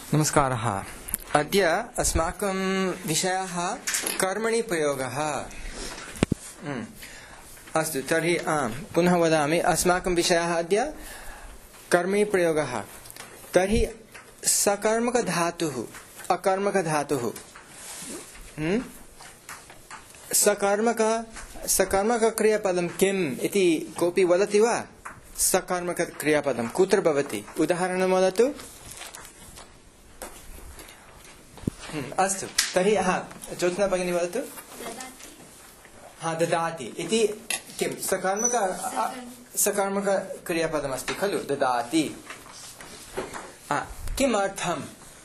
नमस्कारः। अद्य अस्माकं विषयः कर्मणि प्रयोगः। अस्तु, तर्हि पुनः वदामि, अस्माकं विषयः अद्य कर्मणि प्रयोगः। तर्हि सकर्मकधातुः अकर्मकधातुः सकर्मकक्रियापदं किम् इति कोऽपि वदति वा? सकर्मकक्रियापदं कुत्र भवति? उदाहरणं वदतु। अस्तु, तर्हि ज्योत्स्ना भगिनी वदतु। ददाति इति किं? सकर्मकक्रियापदमस्ति खलु, ददाति। किमर्थं?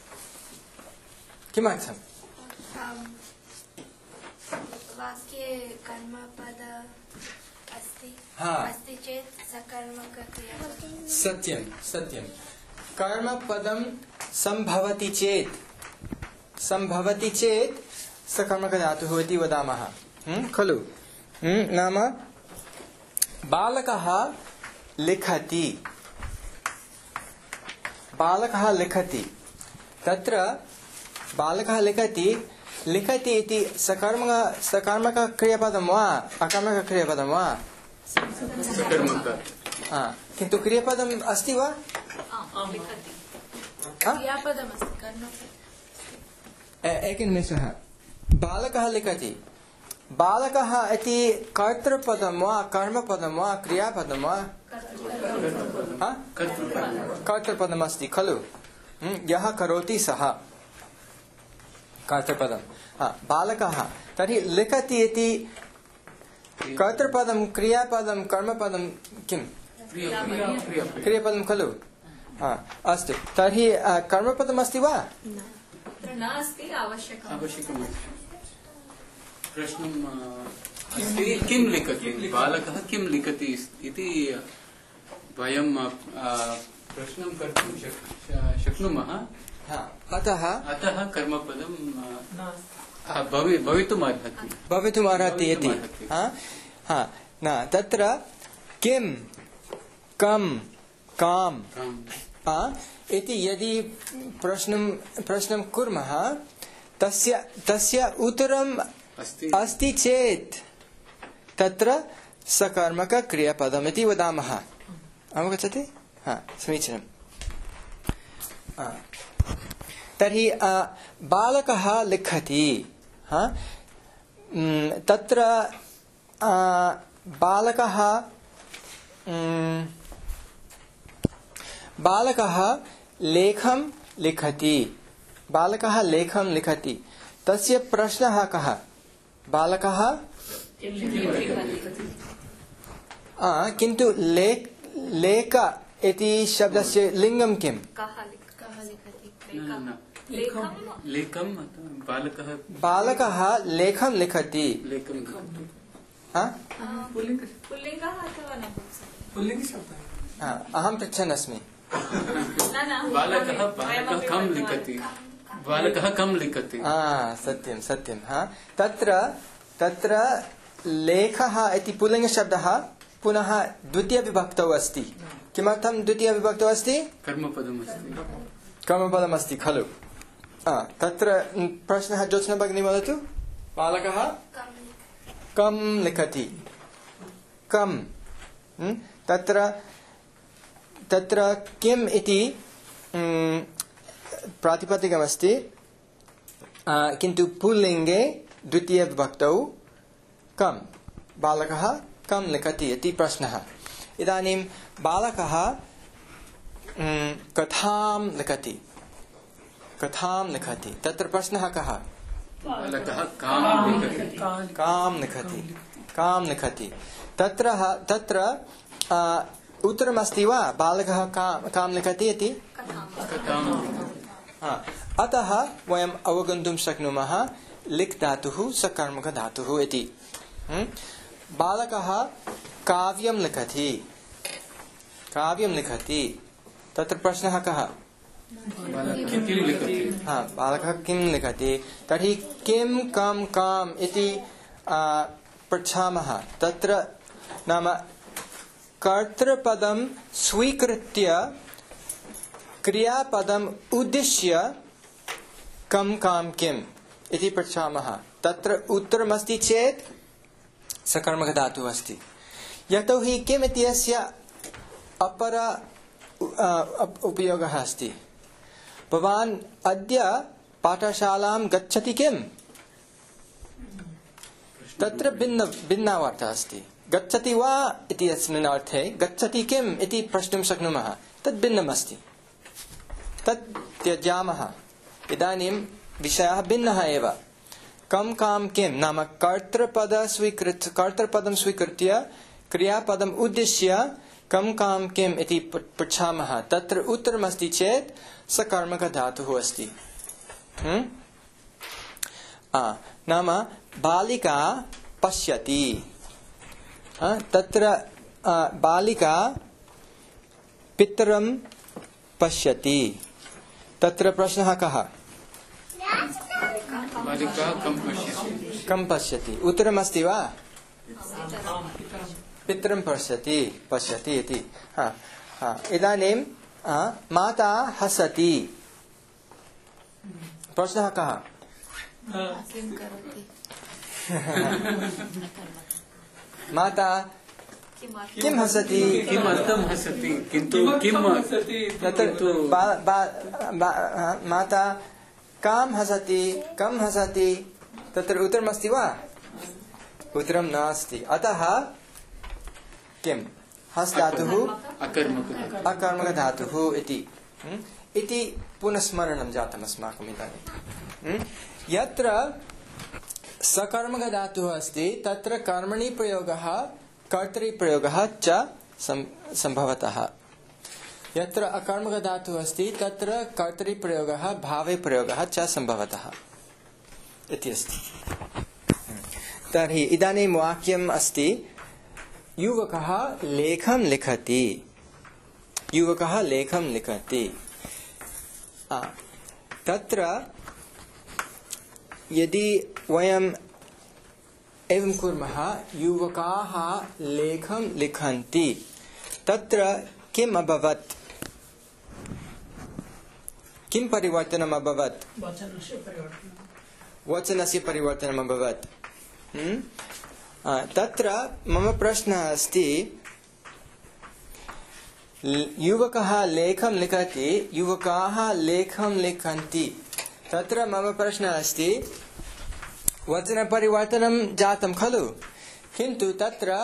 वाक्ये कर्मपद अस्ति चेत् सकर्मकक्रियापदं। सत्यं। कर्मपदं सम्भवति चेत् सकर्मकधातुः इति वदामः खलु। नाम बालकः लिखति। तत्र बालकः लिखति इति सकर्मकक्रियापदं वा अकर्मकक्रियापदं वा? किन्तु क्रियापदम् अस्ति वा? एकनिमेषः। बालकः लिखति। बालकः इति कर्तृपदं वा कर्मपदं वा क्रियापदं वा? कर्तृपदम् अस्ति खलु। यः करोति सः कर्तृपदं। बालकः तर्हि लिखति इति कर्तृपदं क्रियापदं कर्मपदं किम्? क्रियापदं खलु। अस्तु, तर्हि कर्मपदम् अस्ति वा? नास्ति, आवश्यकम्। प्रश्नम् अस्ति, किं लिखति बालकः, किं लिखति इति वयं प्रश्नं कर्तुं शक्नुमः। अतः कर्मपदं भवितुमर्हति इति। तत्र किं, कं, काम् इति यदि प्रश्नं कुर्मः, तस्य उत्तरम् अस्ति चेत् तत्र सकर्मकक्रियापदम् इति वदामः। अवगच्छति? समीचीनम्। तर्हि बालकः लिखति। तत्र बालकः लेखं लिखति। तस्य प्रश्नः कः? बालकः किन्तु लेख इति शब्दस्य लिङ्गं किम्? बालकः लेखं लिखति। अहं पृच्छन् अस्मि। बालकः कं लिखति। सत्यं। तत्र लेखः इति पुल्लिङ्गशब्दः पुनः द्वितीयविभक्तौ अस्ति। किमर्थं द्वितीयविभक्तौ अस्ति? कर्मपदमस्ति खलु। तत्र प्रश्नः ज्योत्स्ना भगिनी वदतु। बालकः कं लिखति। कं तत्र किम् इति प्रातिपदिकमस्ति, किन्तु पुल्लिङ्गे द्वितीयविभक्तौ कं। बालकः कं लिखति इति प्रश्नः। इदानीं बालकः कथां लिखति। तत्र प्रश्नः कः? कां लिखति। तत्र उत्तरमस्ति वा? बालकः कां लिखति इति। अतः वयम् अवगन्तुं शक्नुमः लिक् धातुः सकर्मकधातुः इति। बालकः काव्यं लिखति। तत्र प्रश्नः कः? बालकः किं लिखति। तर्हि किं, कं, काम् इति पृच्छामः। तत्र नाम कर्तृपदं स्वीकृत्य क्रियापदम् उद्दिश्य कं काम किम् इति पृच्छामः। तत्र उत्तरमस्ति चेत् सकर्मकधातुः अस्ति। यतोहि किम् इत्यस्य अपर उपयोगः अस्ति। भवान् अद्य पाठशालां गच्छति किम्? तत्र भिन्ना वार्ता अस्ति। गच्छति वा इति अस्मिन् अर्थे गच्छति किम् इति प्रष्टुं शक्नुमः। तद् भिन्नमस्ति। तत् त्यजामः। इदानीं विषयः भिन्नः एव। कं काम किं नाम कर्तृपदं स्वीकृत्य क्रियापदम् उद्दिश्य कं काम किम् इति पृच्छामः। तत्र उत्तरमस्ति चेत् सकर्मकधातुः अस्ति। नाम बालिका पश्यति। तत्र बालिका पितरं पश्यति। तत्र प्रश्नः कः? बालिका कं पश्यति? उत्तरमस्ति वा? पितरं पश्यति इति। इदानीं माता हसति। प्रश्नः कः? माता किं हसति? किमर्थं हसति? किन्तु माता कं हसति? तत्र उत्तरमस्ति वा? उत्तरं नास्ति। अतः किं हस् धातुः अकर्मकधातुः इति पुनः स्मरणं जातम् अस्माकम् इदानीं। यत्र सकर्मकधातुः अस्ति तत्र कर्मणि प्रयोगः कर्तरि प्रयोगः च सम्भवतः। यत्र अकर्मकधातुः अस्ति तत्र कर्तरि प्रयोगः भावे प्रयोगः च सम्भवतः इति अस्ति। तर्हि इदानीं वाक्यम् अस्ति युवकः लेखं लिखति। युवकः लेखं लिखति। तत्र यदि वयम् एवं कुर्मः युवकाः लेखं लिखन्ति तत्र किम् अभवत्? किं परिवर्तनम् अभवत्? वचनस्य परिवर्तनम् अभवत्। तत्र मम प्रश्नः अस्ति युवकः लेखं लिखति युवकाः लेखं लिखन्ति। तत्र मम प्रश्नः अस्ति वचनपरिवर्तनं जातं खलु, किन्तु तत्र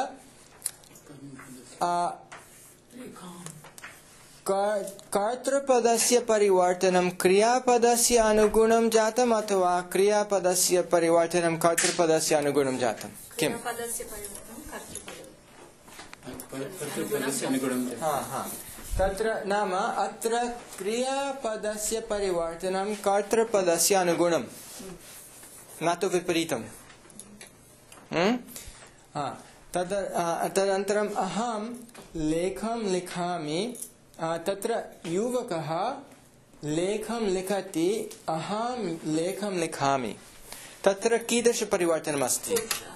कर्तृपदस्य परिवर्तनं क्रियापदस्य अनुगुणं जातम् अथवा क्रियापदस्य परिवर्तनं कर्तृपदस्य अनुगुणं जातं? किम्? तत्र नाम अत्र क्रियापदस्य परिवर्तनं कर्तृपदस्य अनुगुणं, न तु विपरीतम्। तदनन्तरम् अहं लेखं लिखामि। तत्र युवकः लेखं लिखति, अहं लेखं लिखामि। तत्र कीदृशपरिवर्तनम् अस्ति?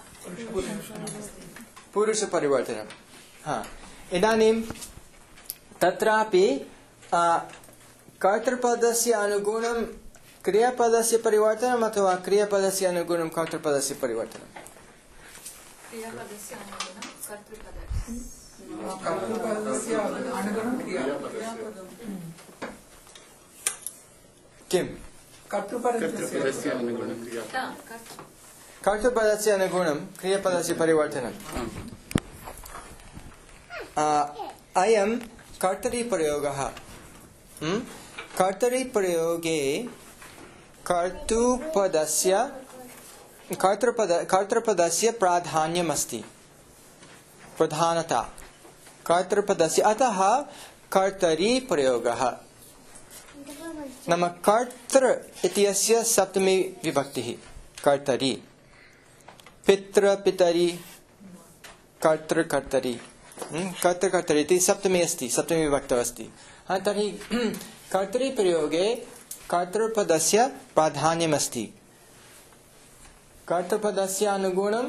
पुरुषपरिवर्तनम्। इदानीं तत्रापि कर्तृपदस्य अनुगुणं क्रियापदस्य परिवर्तनम् अथवा क्रियापदस्य अनुगुणं कर्तृपदस्य परिवर्तनम्? किम्? कर्तृपदस्य अनुगुणं क्रियापदस्य परिवर्तनम्। अयं कर्तरिप्रयोगः। कर्तरिप्रयोगे कर्तृपदस्य प्राधान्यमस्ति, प्रधानता कर्तृपदस्य। अतः कर्तरिप्रयोगः नाम कर्तृ इत्यस्य सप्तमी विभक्तिः कर्तरि। पितृ पितरि कर्तृ कर्तरि कर्तृ कर्तरि इति सप्तमी अस्ति, सप्तमी विभक्तौ अस्ति। तर्हि कर्तरिप्रयोगे कर्तृपदस्य प्राधान्यमस्ति। कर्तृपदस्य अनुगुणं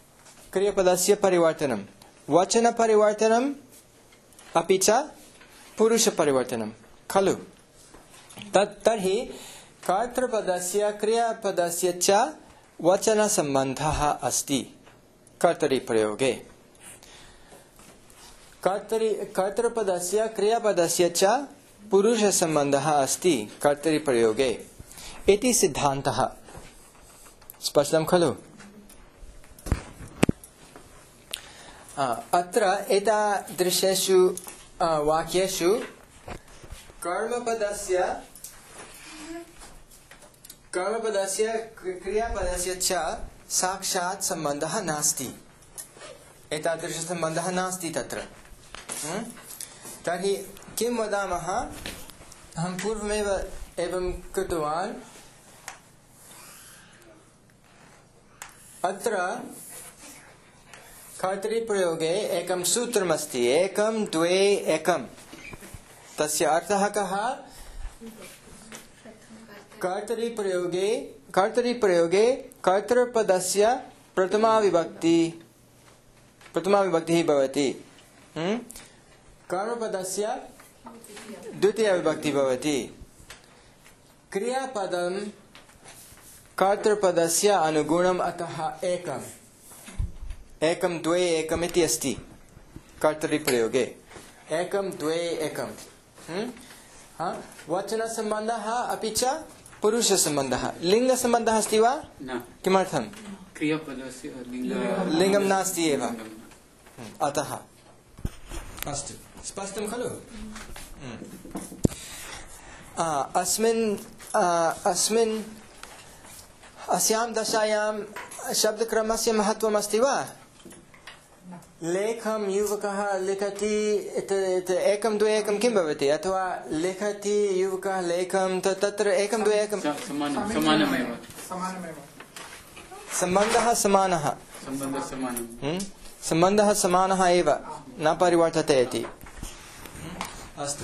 क्रियापदस्य परिवर्तनं, वचनपरिवर्तनम् अपि च पुरुषपरिवर्तनं खलु तर्हि कर्तृपदस्य क्रियापदस्य च वचनसम्बन्धः अस्ति कर्तरिप्रयोगे कर्तृपदस्य क्रियापदस्य च पुरुषसम्बन्धः अस्ति कर्तरिप्रयोगे इति सिद्धान्तः स्पष्टं खलु अत्र एतादृशेषु वाक्येषु कर्मपदस्य क्रियापदस्य च साक्षात् सम्बन्धः नास्ति एतादृशसम्बन्धः नास्ति तत्र तर्हि किं वदामः अहं पूर्वमेव एवं कृतवान् अत्र कर्तरिप्रयोगे एकं सूत्रमस्ति एकं द्वे एकं तस्य अर्थः कः कर्तरिप्रयोगे कर्तृपदस्य प्रथमा विभक्तिः भवति कर्मपदस्य द्वितीया विभक्तिः भवति क्रियापदं कर्तृपदस्य अनुगुणम् अतः एकं द्वे एकम् इति अस्ति कर्तरिप्रयोगे एकं द्वे एकं वचनसम्बन्धः अपि च पुरुषसम्बन्धः लिङ्गसम्बन्धः अस्ति वा किमर्थं क्रियापदस्य लिङ्गं नास्ति एव अतः अस्तु स्पष्टं खलु अस्यां दशायां शब्दक्रमस्य महत्त्वम् अस्ति वा लेखं युवकः लिखति एकं द्वे एकं किं भवति अथवा लिखति युवकः लेखं तत्र एकं द्वे एकं सम्बन्धः समानः एव न परिवर्तते इति अस्तु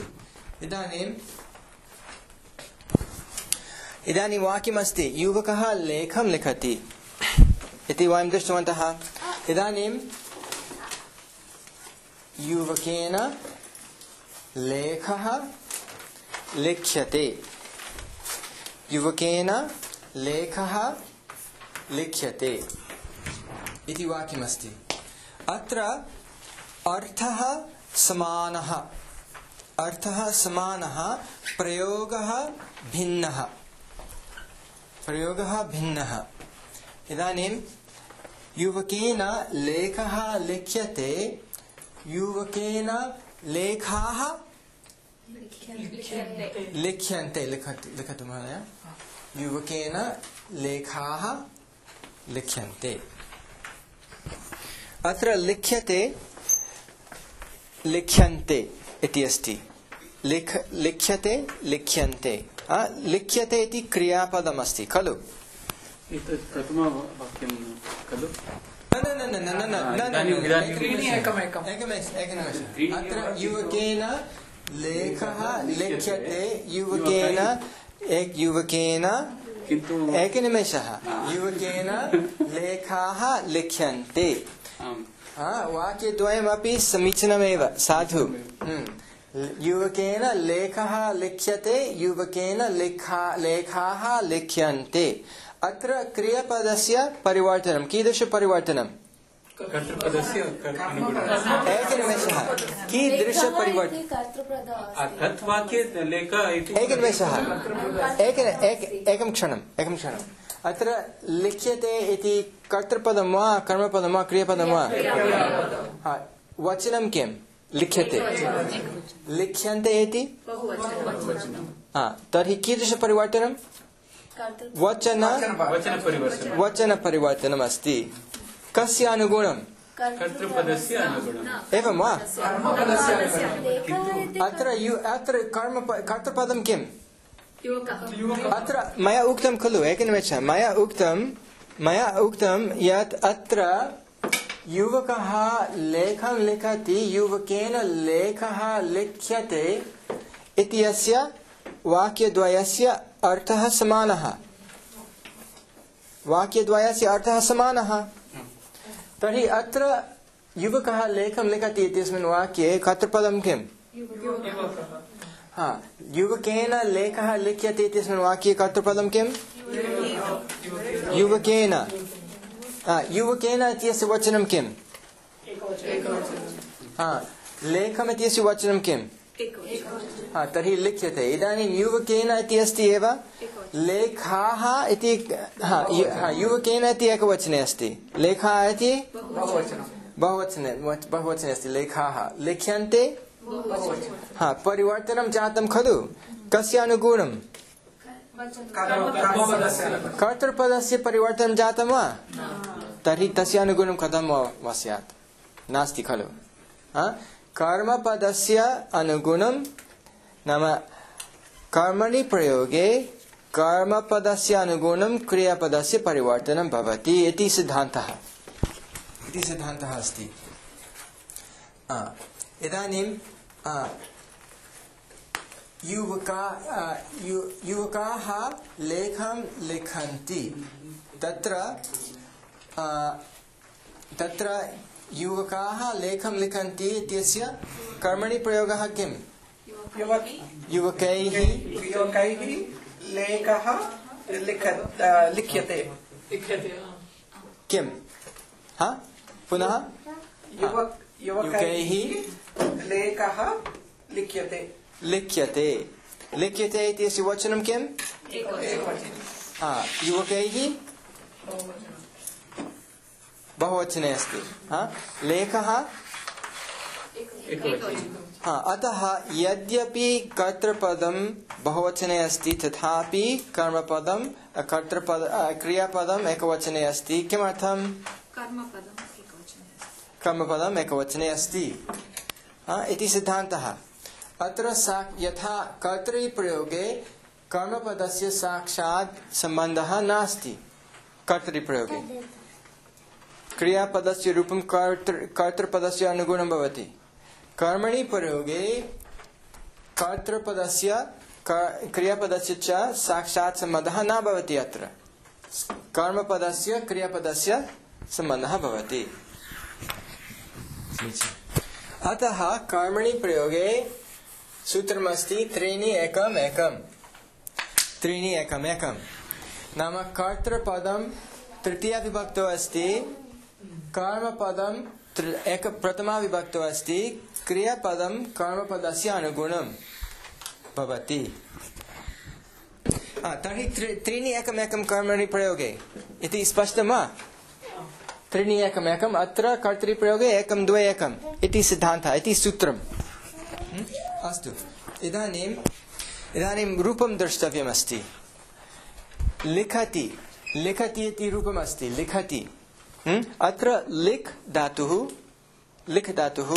इदानीं वाक्यमस्ति युवकः लेखं लिखति इति वयं दृष्टवन्तः इदानीं युवकेन लेखः लिख्यते युवकेन लेखः लिख्यते इति वाक्यमस्ति अत्र अर्थः समानः प्रयोगः भिन्नः इदानीं युवकेन लेखः लिख्यते युवकेन लेखाः लिख्यन्ते लिखतु महोदय युवकेन लेखाः लिख्यन्ते अत्र लिख्यन्ते इति अस्ति लिख्यते लिख्यन्ते लिख्यते इति क्रियापदमस्ति खलु एतत् प्रथमवाक्यं खलु अत्र युवकेन लेखः लिख्यते युवकेन एकनिमेषः युवकेन लेखाः लिख्यन्ते वाक्यद्वयमपि समीचीनमेव साधु युवकेन लेखः लिख्यते युवकेन लेखाः लिख्यन्ते अत्र क्रियापदस्य परिवर्तनं कीदृशपरिवर्तनं एकनिमेषः कीदृशपरिवर्तनं एकनिमेषः एकं क्षणम् अत्र लिख्यते इति कर्तृपदं वा कर्मपदं वा क्रियापदं वा वचनं किं लिख्यते इति तर्हि कीदृशपरिवर्तनं वचनपरिवर्तनम् अस्ति कस्य अनुगुणं कर्तृपदस्य अनुगुणम् एवं वा अत्र कर्तृपदं किम् अत्र मया उक्तं खलु एकनिमेषः मया उक्तं यत् अत्र युवकः लेखं लिखति युवकेन लेखः लिख्यते इत्यस्य वाक्यद्वयस्य अर्थः समानः तर्हि अत्र युवकः लेखं लिखति इत्यस्मिन् वाक्ये कर्तृपदं किम् युवकेन लेखः लिख्यते इत्यस्मिन् वाक्ये कर्तृपदं किम्? युवकेन। युवकेन इत्यस्य वचनं किम्? लेखम् इत्यस्य वचनं किम्? तर्हि लिख्यते। इदानीं युवकेन इति अस्ति एव, लेखाः इति युवकेन इति एकवचने अस्ति, लेखाः इति बहुवचने अस्ति। लेखाः लिख्यन्ते, परिवर्तनं जातं खलु, कस्य अनुगुणं? कर्तृपदस्य परिवर्तनं जातं वा? तर्हि तस्य अनुगुणं कथं वा स्यात्? नास्ति खलु। कर्मपदस्य अनुगुणं नाम कर्मणि प्रयोगे कर्मपदस्य अनुगुणं क्रियापदस्य परिवर्तनं भवति इति सिद्धान्तः अस्ति। इदानीं युवकाः लेखं लिखन्ति, तत्र युवकाः लेखं लिखन्ति इत्यस्य कर्मणि प्रयोगः किम्? युवकैः लेखः लिख्यते। किम्? पुनः युवकैः लेखः लिख्यते। लिख्यते इत्यस्य वचनं किम्? युवकैः बहुवचने अस्ति। लेखः अतः यद्यपि कर्तृपदं बहुवचने अस्ति तथापि कर्मपदं क्रियापदम् एकवचने अस्ति। किमर्थं? कर्मपदम् एकवचने अस्ति इति सिद्धान्तः। अत्र यथा कर्तृप्रयोगे कर्मपदस्य साक्षात् सम्बन्धः नास्ति। कर्तृप्रयोगे क्रियापदस्य रूपं कर्तृपदस्य अनुगुणं भवति। कर्मणि प्रयोगे कर्तृपदस्य क्रियापदस्य च साक्षात् सम्बन्धः न भवति। अत्र कर्मपदस्य क्रियापदस्य सम्बन्धः भवति। अतः कर्मणि प्रयोगे सूत्रमस्ति त्रीणि एकम् एकम्। नाम कर्तृपदं तृतीया विभक्तौ अस्ति, कर्मपदं प्रथमा विभक्तौ अस्ति, क्रियापदं कर्मपदस्य अनुगुणं भवति। तर्हि त्रीणि एकम् कर्मणि प्रयोगे इति स्पष्टं वा? त्रीणि एकम् अत्र कर्तृप्रयोगे 1 2 1 इति सिद्धान्तः इति सूत्रम्। अस्तु, इदानीं रूपं द्रष्टव्यमस्ति। लिखति इति रूपमस्ति। लिखति अत्र लिख् धातुः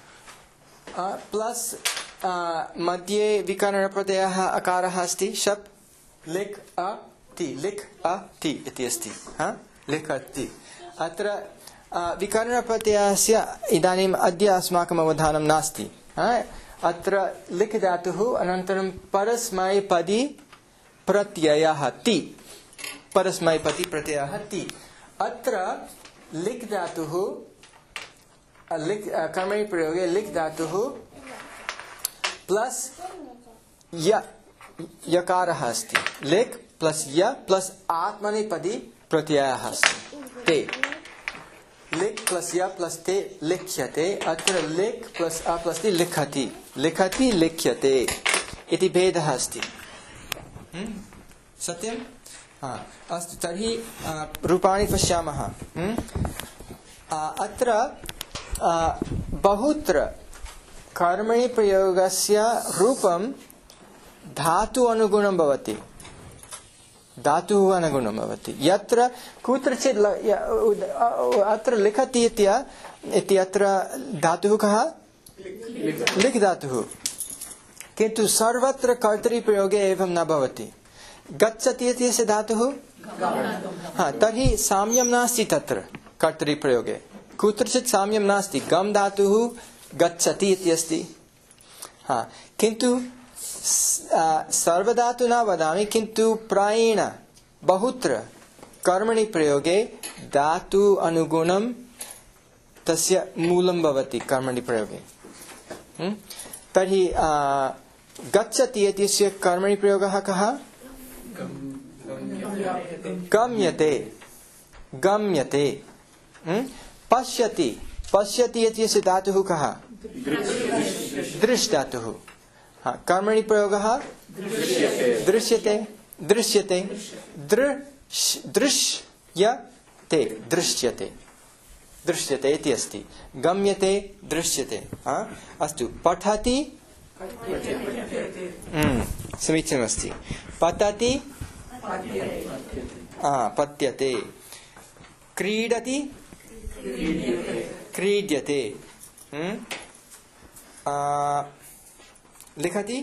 प्लस् मध्ये विकरणप्रत्ययः अकारः अस्ति। शप् लिख् अति इति अस्ति। लिखति अत्र विकरणप्रत्ययस्य इदानीम् अद्य अस्माकम् अवधानं नास्ति। अत्र लिख् धातुः अनन्तरं परस्मैपदी प्रत्ययः ति। अत्र लिख् धातुः कर्मणि प्रयोगे लिख् धातुः प्लस् यकारः अस्ति। लिख् प्लस् य प्लस् आत्मनेपदी प्रत्ययः अस्ति ते। लिख् प्लस् य प्लस् ते लिख्यते। अत्र लिख् प्लस् अ प्लस् ति लिखति लिख्यते इति भेदः अस्ति। सत्यं? अस्तु, तर्हि रूपाणि पश्यामः। अत्र बहुत्र कर्मणि प्रयोगस्य रूपं धातु अनुगुणं भवति। यत्र कुत्रचित् अत्र लिखति इति अत्र धातुः कः? लिख् धातुः। किन्तु सर्वत्र कर्तृप्रयोगे एवं न भवति। गच्छति इत्यस्य धातुः तर्हि साम्यं नास्ति तत्र कर्तृप्रयोगे। कुत्रचित् साम्यं नास्ति। गम् धातुः गच्छति इति अस्ति। किन्तु सर्वधातु न वदामि, किन्तु प्रायेण बहुत्र कर्मणि प्रयोगे धातु अनुगुणं तस्य मूलं भवति कर्मणि प्रयोगे। तर्हि गच्छति इत्यस्य कर्मणि प्रयोगः कः? गम्यते गम्यते। पश्यति पश्यति इत्यस्य धातुः कः? दृश् धातुः। कर्मणि प्रयोगः दृश्यते दृश्यते दृश्यते दृश्यते दृश्यते इति अस्ति। गम्यते दृश्यते। अस्तु पठति समीचीनमस्ति। पतति पत्यते। क्रीडति क्रीड्यते। लिखति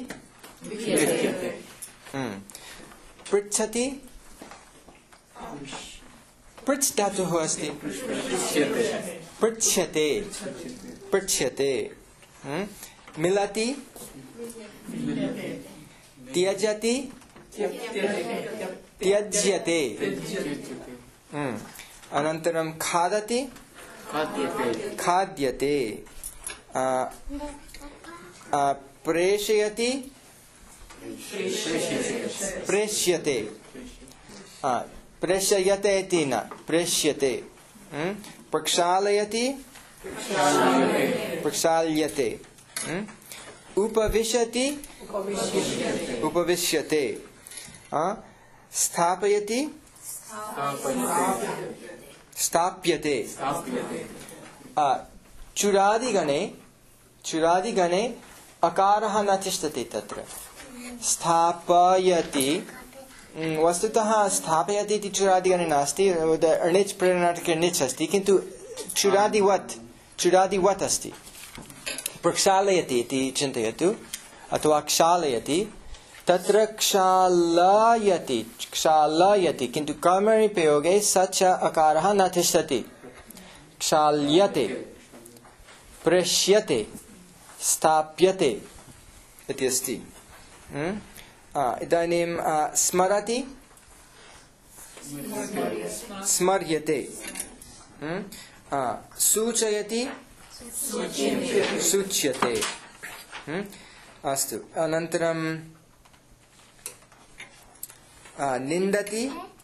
पृच्छति पृच्छ धातुः अस्ति। पृच्छ्यते पृच्छ्यते। मिलति त्यजति त्यज्यते। अनन्तरं खादति खाद्यते। प्रेषयति प्रेष्यते। प्रेषयते इति न प्रेष्यते। प्रक्षालयति प्रक्षाल्यते। उपविशति उपविश्यते। स्थापयति स्थाप्यते। चुरादिगणे चुरादिगणे अकारः न तिष्ठति तत्र। स्थापयति वस्तुतः स्थापयति इति चुरादिगणे नास्ति। अणिच् प्रेरणार्थके णिच् अस्ति, किन्तु चुरादिवत् अस्ति। प्रक्षालयति इति चिन्तयतु, अथवा क्षालयति। तत्र क्षालयति क्षालयति, किन्तु कर्मणि प्रयोगे स च अकारः न तिष्ठति। क्षाल्यते प्रेष्यते स्थाप्यते इति अस्ति। इदानीं स्मरति स्मर्यते। सूचयति सूच्यते। अस्तु। अनन्तरं निन्दति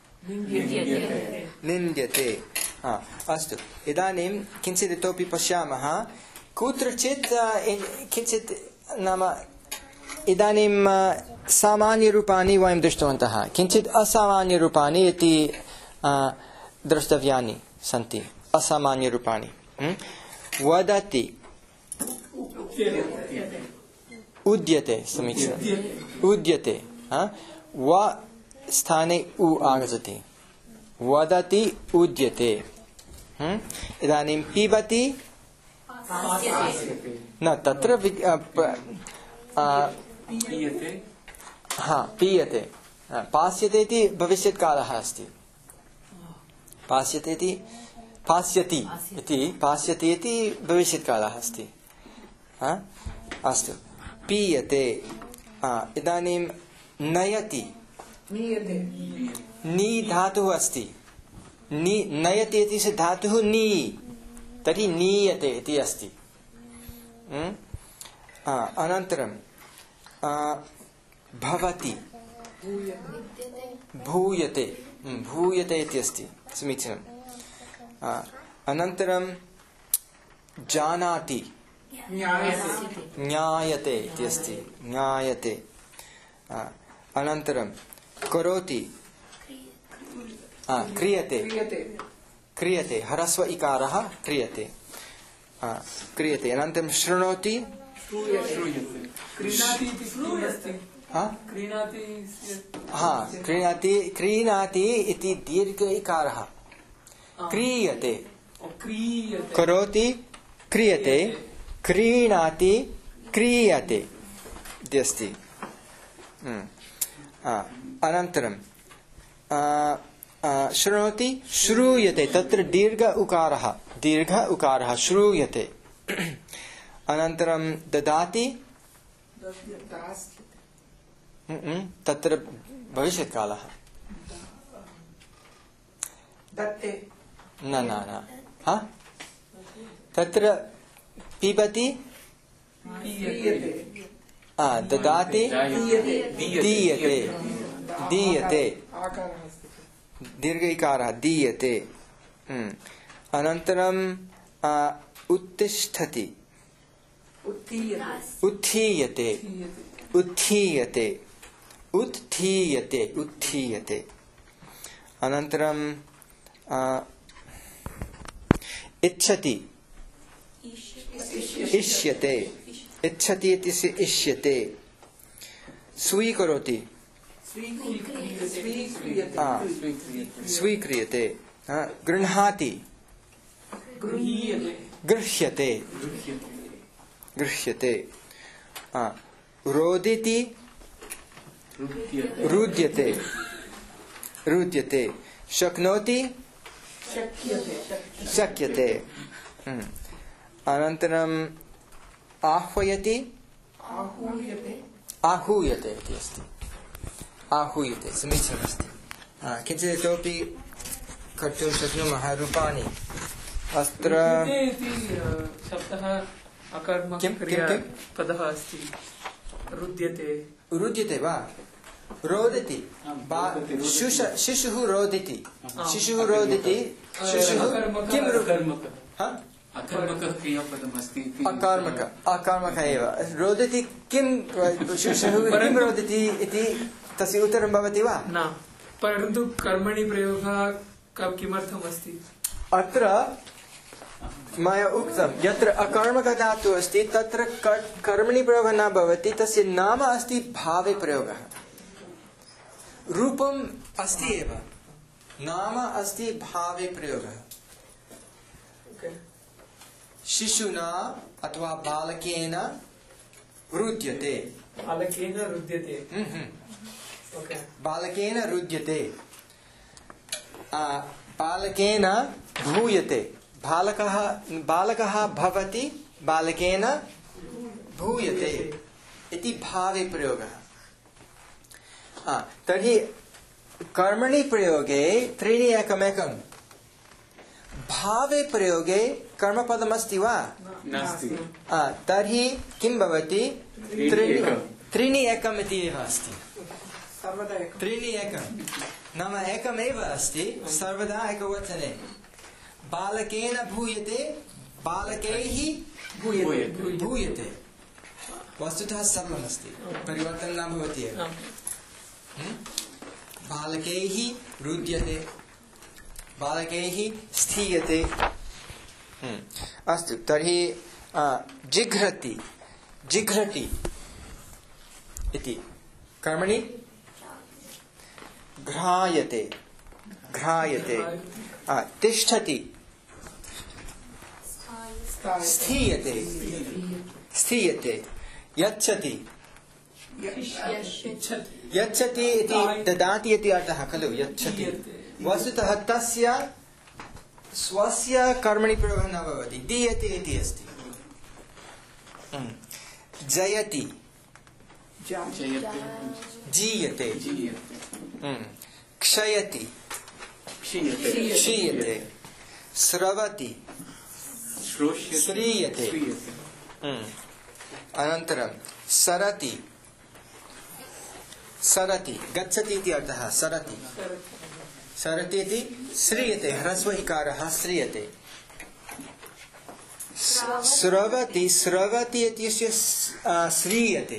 निन्द्यते। अस्तु। इदानीं किञ्चित् इतोपि पश्यामः। कुत्रचित् किञ्चित् नाम इदानीं सामान्यरूपाणि वयं दृष्टवन्तः, किञ्चित् असामान्यरूपाणि इति द्रष्टव्यानि सन्ति। असामान्यरूपाणि वदति उद्यते। समीचीनम्। उद्यते व स्थाने उ आगच्छति। वदति उद्यते। इदानीं पिबति न तत्र पीयते। पास्यते इति भविष्यत्कालः अस्ति। पास्यते इति पास्यति इति पास्यति इति भविष्यत्कालः अस्ति। अस्तु। पीयते। इदानीं नयति नी धातुः अस्ति। नयति इति से धातुः नी, तर्हि नीयते इति अस्ति। अनन्तरं भवति भूयते भूयते इति अस्ति। समीचीनम्। अनन्तरं जानाति ज्ञायते इति अस्ति। ज्ञायते। अनन्तरं करोति क्रियते क्रियते। ह्रस्व इकारः क्रियते क्रियते। अनन्तरं शृणोति क्रीणाति इति दीर्घ इकारः क्रियते। करोति क्रियते क्रीणाति क्रियते इति अस्ति। अनन्तरं शृणोति श्रूयते। तत्र दीर्घ उकारः श्रूयते। अनन्तरं ददाति तत्र भविष्यत्कालः न तत्र पिबति दीयते ददाति दीयते दीयते आकारः अस्ति दीर्घ इकारः दीयते अनन्तरं उत्तिष्ठति उत्थीयते उत्थीयते उत्थीयते उत्थीयते उत्थीयते अनन्तरं इच्छति इष्यते इच्छति इत्यस्य इष्यते स्वीकरोति स्वीक्रियते गृह्णाति गृह्यते गृह्यते रोदिति रुद्यते रुद्यते शक्नोति शक्यते अनन्तरम् आह्वयति आहूयते इति अस्ति आहूयते समीचीनमस्ति किञ्चित् इतोपि कर्तुं शक्नुमः रूपाणि अत्र शब्दः अकर्मक किं पदः अस्ति रुद्यते रुद्यते वा रोदति शिशुः रोदिति शिशुः रोदिति शिशुः किं अकर्मकः क्रियापदमस्ति अकर्मक एव रोदति किं शिशुः किं रोदति इति तस्य उत्तरं भवति वा न परन्तु कर्मणि प्रयोगः किमर्थम् अस्ति अत्र मया उक्तं यत्र अकर्मक धातुः अस्ति तत्र कर्मणि प्रयोगः न भवति तस्य नाम अस्ति भावे प्रयोगः रूपम् अस्ति एव नाम अस्ति भावे प्रयोगः शिशुना अथवा बालकेन रुद्यते बालकेन रुद्यते बालकेन रुद्यते बालकेन भूयते बालकः भवति बालकेन भूयते इति भावे प्रयोगः तर्हि कर्मणि प्रयोगे त्रीणि एकमेकं भावे प्रयोगे कर्मपदमस्ति वा नास्ति तर्हि किं भवति त्रीणि एकम् इति एव अस्ति त्रीणि एकं नाम एकमेव अस्ति सर्वदा एकवचने बालकेन भूयते बालकैः भूयते वस्तुतः सरलमस्ति परिवर्तनं न भवति एव बालकैः रुद्यते बालकैः स्थीयते अस्तु तर्हि जिघ्रति जिघ्रति इति कर्मणि घ्रायते घ्रायते तिष्ठति स्थीयते स्थीयते यच्छति यच्छति इति ददाति इति अर्थः खलु यच्छति वस्तुतः तस्य स्वस्य कर्मणि प्रयोगः न भवति दीयते इति अस्ति जयति जीयते क्षयति क्षीयते स्रवति श्रीयते अनन्तरं सरति सरति गच्छति इति अर्थः सरति सरति इति श्रीयते ह्रस्व इकारः श्रीयते स्रवति स्रवति इत्यस्य श्रीयते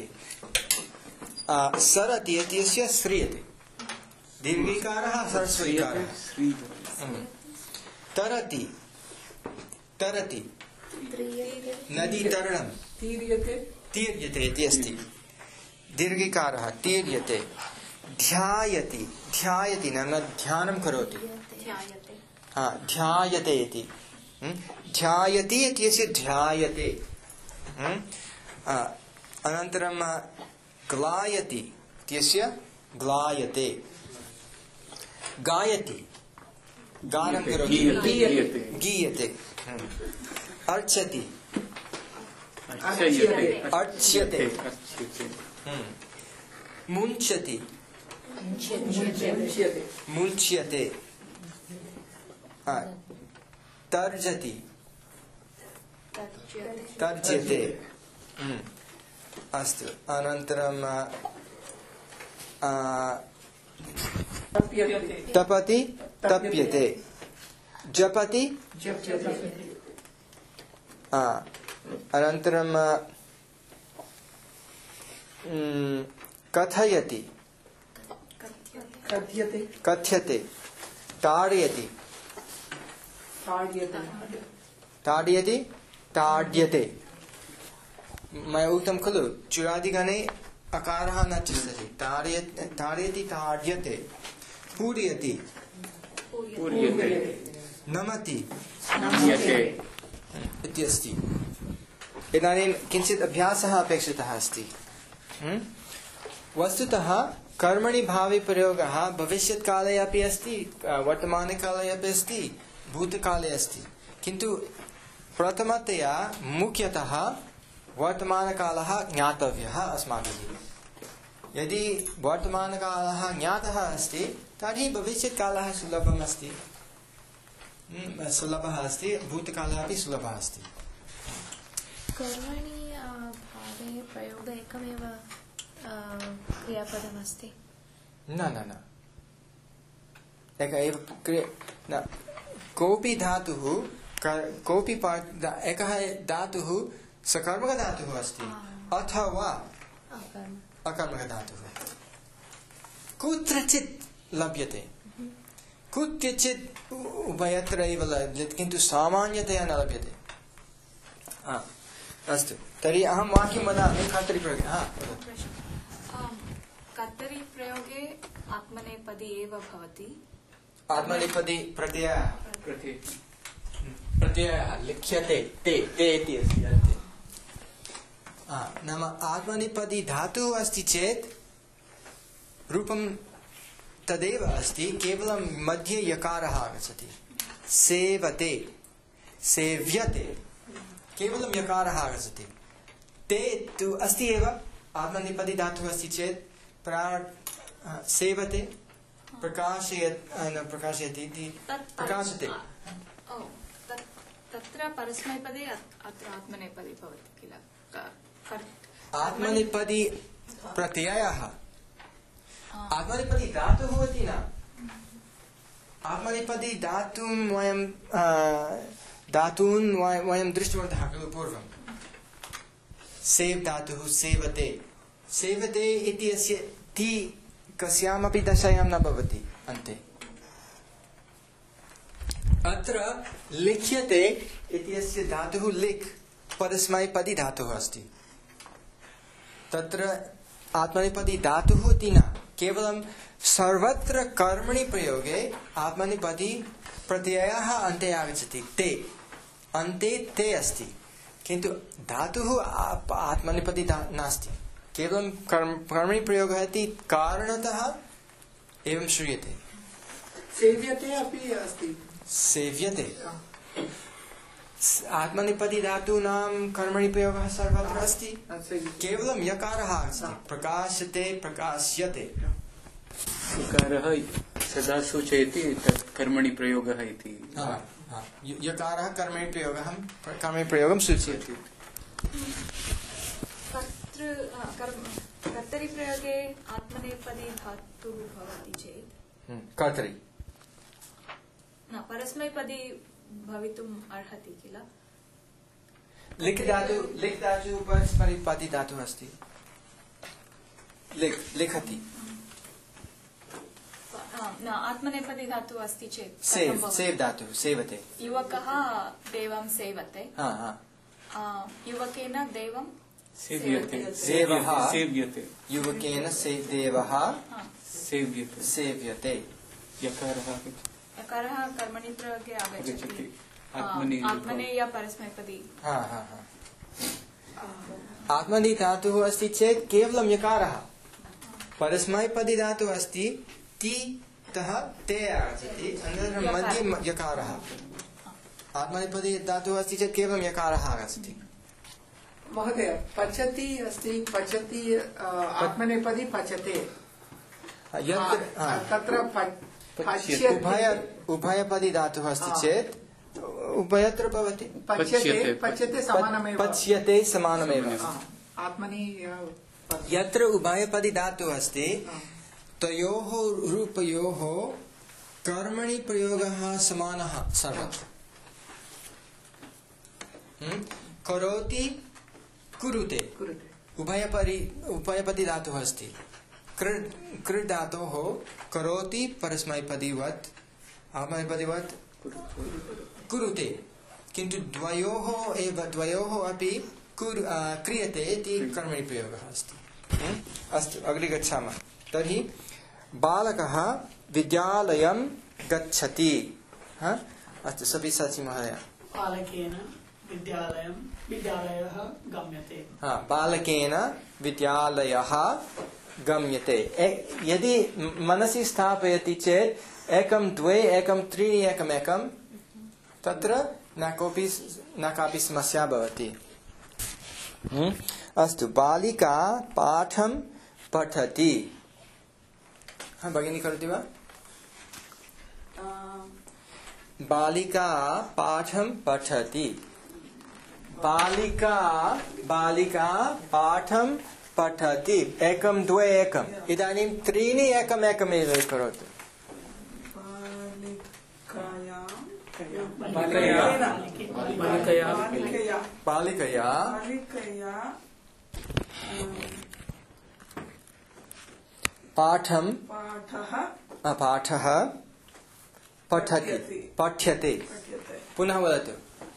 सरति इत्यस्य श्रीयते दीर्घिकारः ह्रस्व इकारः तरति तरति नदी तरणं तीर्यते इति अस्ति दीर्घिकारः तीर्यते ध्यायति ध्यायति नाम ध्यानं करोति ध्यायते इति ध्यायति इत्यस्य ध्यायते अनन्तरं ग्लायति इत्यस्य ग्लायते गायति गानं करोति गीयते अर्चति अर्च्यते मुञ्चति मुञ्च्यते तर्जति तर्ज्यते अस्तु अनन्तरं तपति तप्यते जपति अनन्तरं कथयति कथ्यते ताडयति ताडयति ताड्यते मया उक्तं खलु चुरादिगणे अकारः न तिष्ठति ताडयति ताड्यते पूरयति नमति इति अस्ति। इदानीं किञ्चित् अभ्यासः अपेक्षितः अस्ति। वस्तुतः कर्मणि भावे प्रयोगः भविष्यत्काले अपि अस्ति, वर्तमानकाले अपि अस्ति, भूतकाले अस्ति, किन्तु प्रथमतया मुख्यतः वर्तमानकालः ज्ञातव्यः अस्माभिः। यदि वर्तमानकालः ज्ञातः अस्ति तर्हि भविष्यत्कालः सुलभः अस्ति, भूतकालः अपि सुलभः अस्ति। कर्मणि भावे प्रयोग एकमेव क्रियापदमस्ति। न एक एव न कोऽपि धातुः एकः धातुः सकर्मकधातुः अस्ति अथवा अकर्मकधातुः कुत्रचित् लभ्यते, कुत्रचित् उभयत्र एव लभ्यते, किन्तु सामान्यतया न लभ्यते। अस्तु तर्हि अहं वाक्यं वदामि कर्तरिप्रयोगे। कर्तरिप्रयोगे आत्मनेपदी एव भवति। आत्मनेपदी प्रत्ययः लिख्यते ते इति अस्ति अन्ते। नाम आत्मनेपदी धातुः अस्ति चेत् रूपं तदेव अस्ति, केवलं मध्ये यकारः आगच्छति। सेवते सेव्यते केवलं यकारः आगच्छति। ते तु अस्ति एव आत्मनेपदी धातुः अस्ति चेत् सेवते प्रकाशयति इति प्रकाशते। तत्र परस्मैपदे अत्र आत्मनेपदी भवति किल। आत्मनेपदी प्रत्ययः आत्मनेपदी धातुः भवति न। आत्मनेपदी धातून् वयं दृष्टवन्तः खलु पूर्वं। सेव् धातुः सेवते, सेवते इति अस्य ति कस्यामपि दशायां न भवति अन्ते। अत्र लिख्यते इति अस्य धातुः लिख् परस्मैपदी धातुः अस्ति। तत्र आत्मनेपदी धातुः इति न, केवलं सर्वत्र कर्मणि प्रयोगे आत्मनेपदी प्रत्ययः अन्ते आगच्छति। ते अन्ते ते अस्ति, किन्तु धातुः आत्मनेपदी नास्ति, केवलं कर्मणि प्रयोगः इति कारणतः एवं श्रूयते। सेव्यते अपि अस्ति। सेव्यते आत्मनेपदी धातूनां कर्मणि प्रयोगः सर्वत्र अस्ति, केवलं यकारः अस्ति। प्रकाशते प्रकाश्यते। यकारः सदा सूचयति तत् कर्मणि प्रयोगः इति। यकारः कर्मणि प्रयोगं सूचयति। कर्तरिप्रयोगे आत्मनेपदी धातुः भवति चेत् कर्तरि न परस्मैपदी भवितुम् अर्हति किल। लिख् धातुः परस्मैपदी धातुः अस्ति। लिखति न आत्मनेपदी धातुः अस्ति चेत् सेव् धातुः सेवते। युवकः देवं सेवते, युवकेन देवं सेव्यते। देवः सेव्यते युवकेन देवः सेव्यते। सेव्यते। यकारः कर्मणि प्रयोगे आगच्छति। आत्मने या परस्मैपदी। आत्मनि धातुः अस्ति चेत् केवलं यकारः। परस्मैपदी धातुः अस्ति ति तः ते आगच्छति, अनन्तरं मध्ये यकारः। आत्मनेपदी धातुः अस्ति चेत् केवलं यकारः आगच्छति। महोदय पचति अस्ति, पचति आत्मनेपदी पचते। तत्र उभयपदी धातुः अस्ति चेत् उभयत्र भवति। पच्यते पच्यते समानमेव। पच्यते समानमेव। आत्मनि यत्र उभयपदी धातुः अस्ति तयोः रूपयोः कर्मणि प्रयोगः समानः सर्वत्र। करोति कुरुते उभयपदी धातुः अस्ति। कृ धातोः करोति परस्मैपदीवत् आत्मनेपदीवत् कुरुते, किन्तु द्वयोः अपि क्रियते इति कर्मणि प्रयोगः अस्ति। अस्तु, अग्रे गच्छामः। तर्हि बालकः विद्यालयं गच्छति। अस्तु, सव्यसाची महोदय। बालकेन विद्यालयः गम्यते। बालकेन विद्यालयः गम्यते। यदि मनसि स्थापयति चेत् 1 2 1 3 1 1 तत्र न कापि समस्या भवति। अस्तु, बालिका पाठं पठति। भगिनी करोति वा? बालिका पाठं पठति। बालिका पाठं पठति। 1 2 1 इदानीं 3 1 1 एव करोतु। बालिकया पाठः पठ्यते। पुनः वदतु।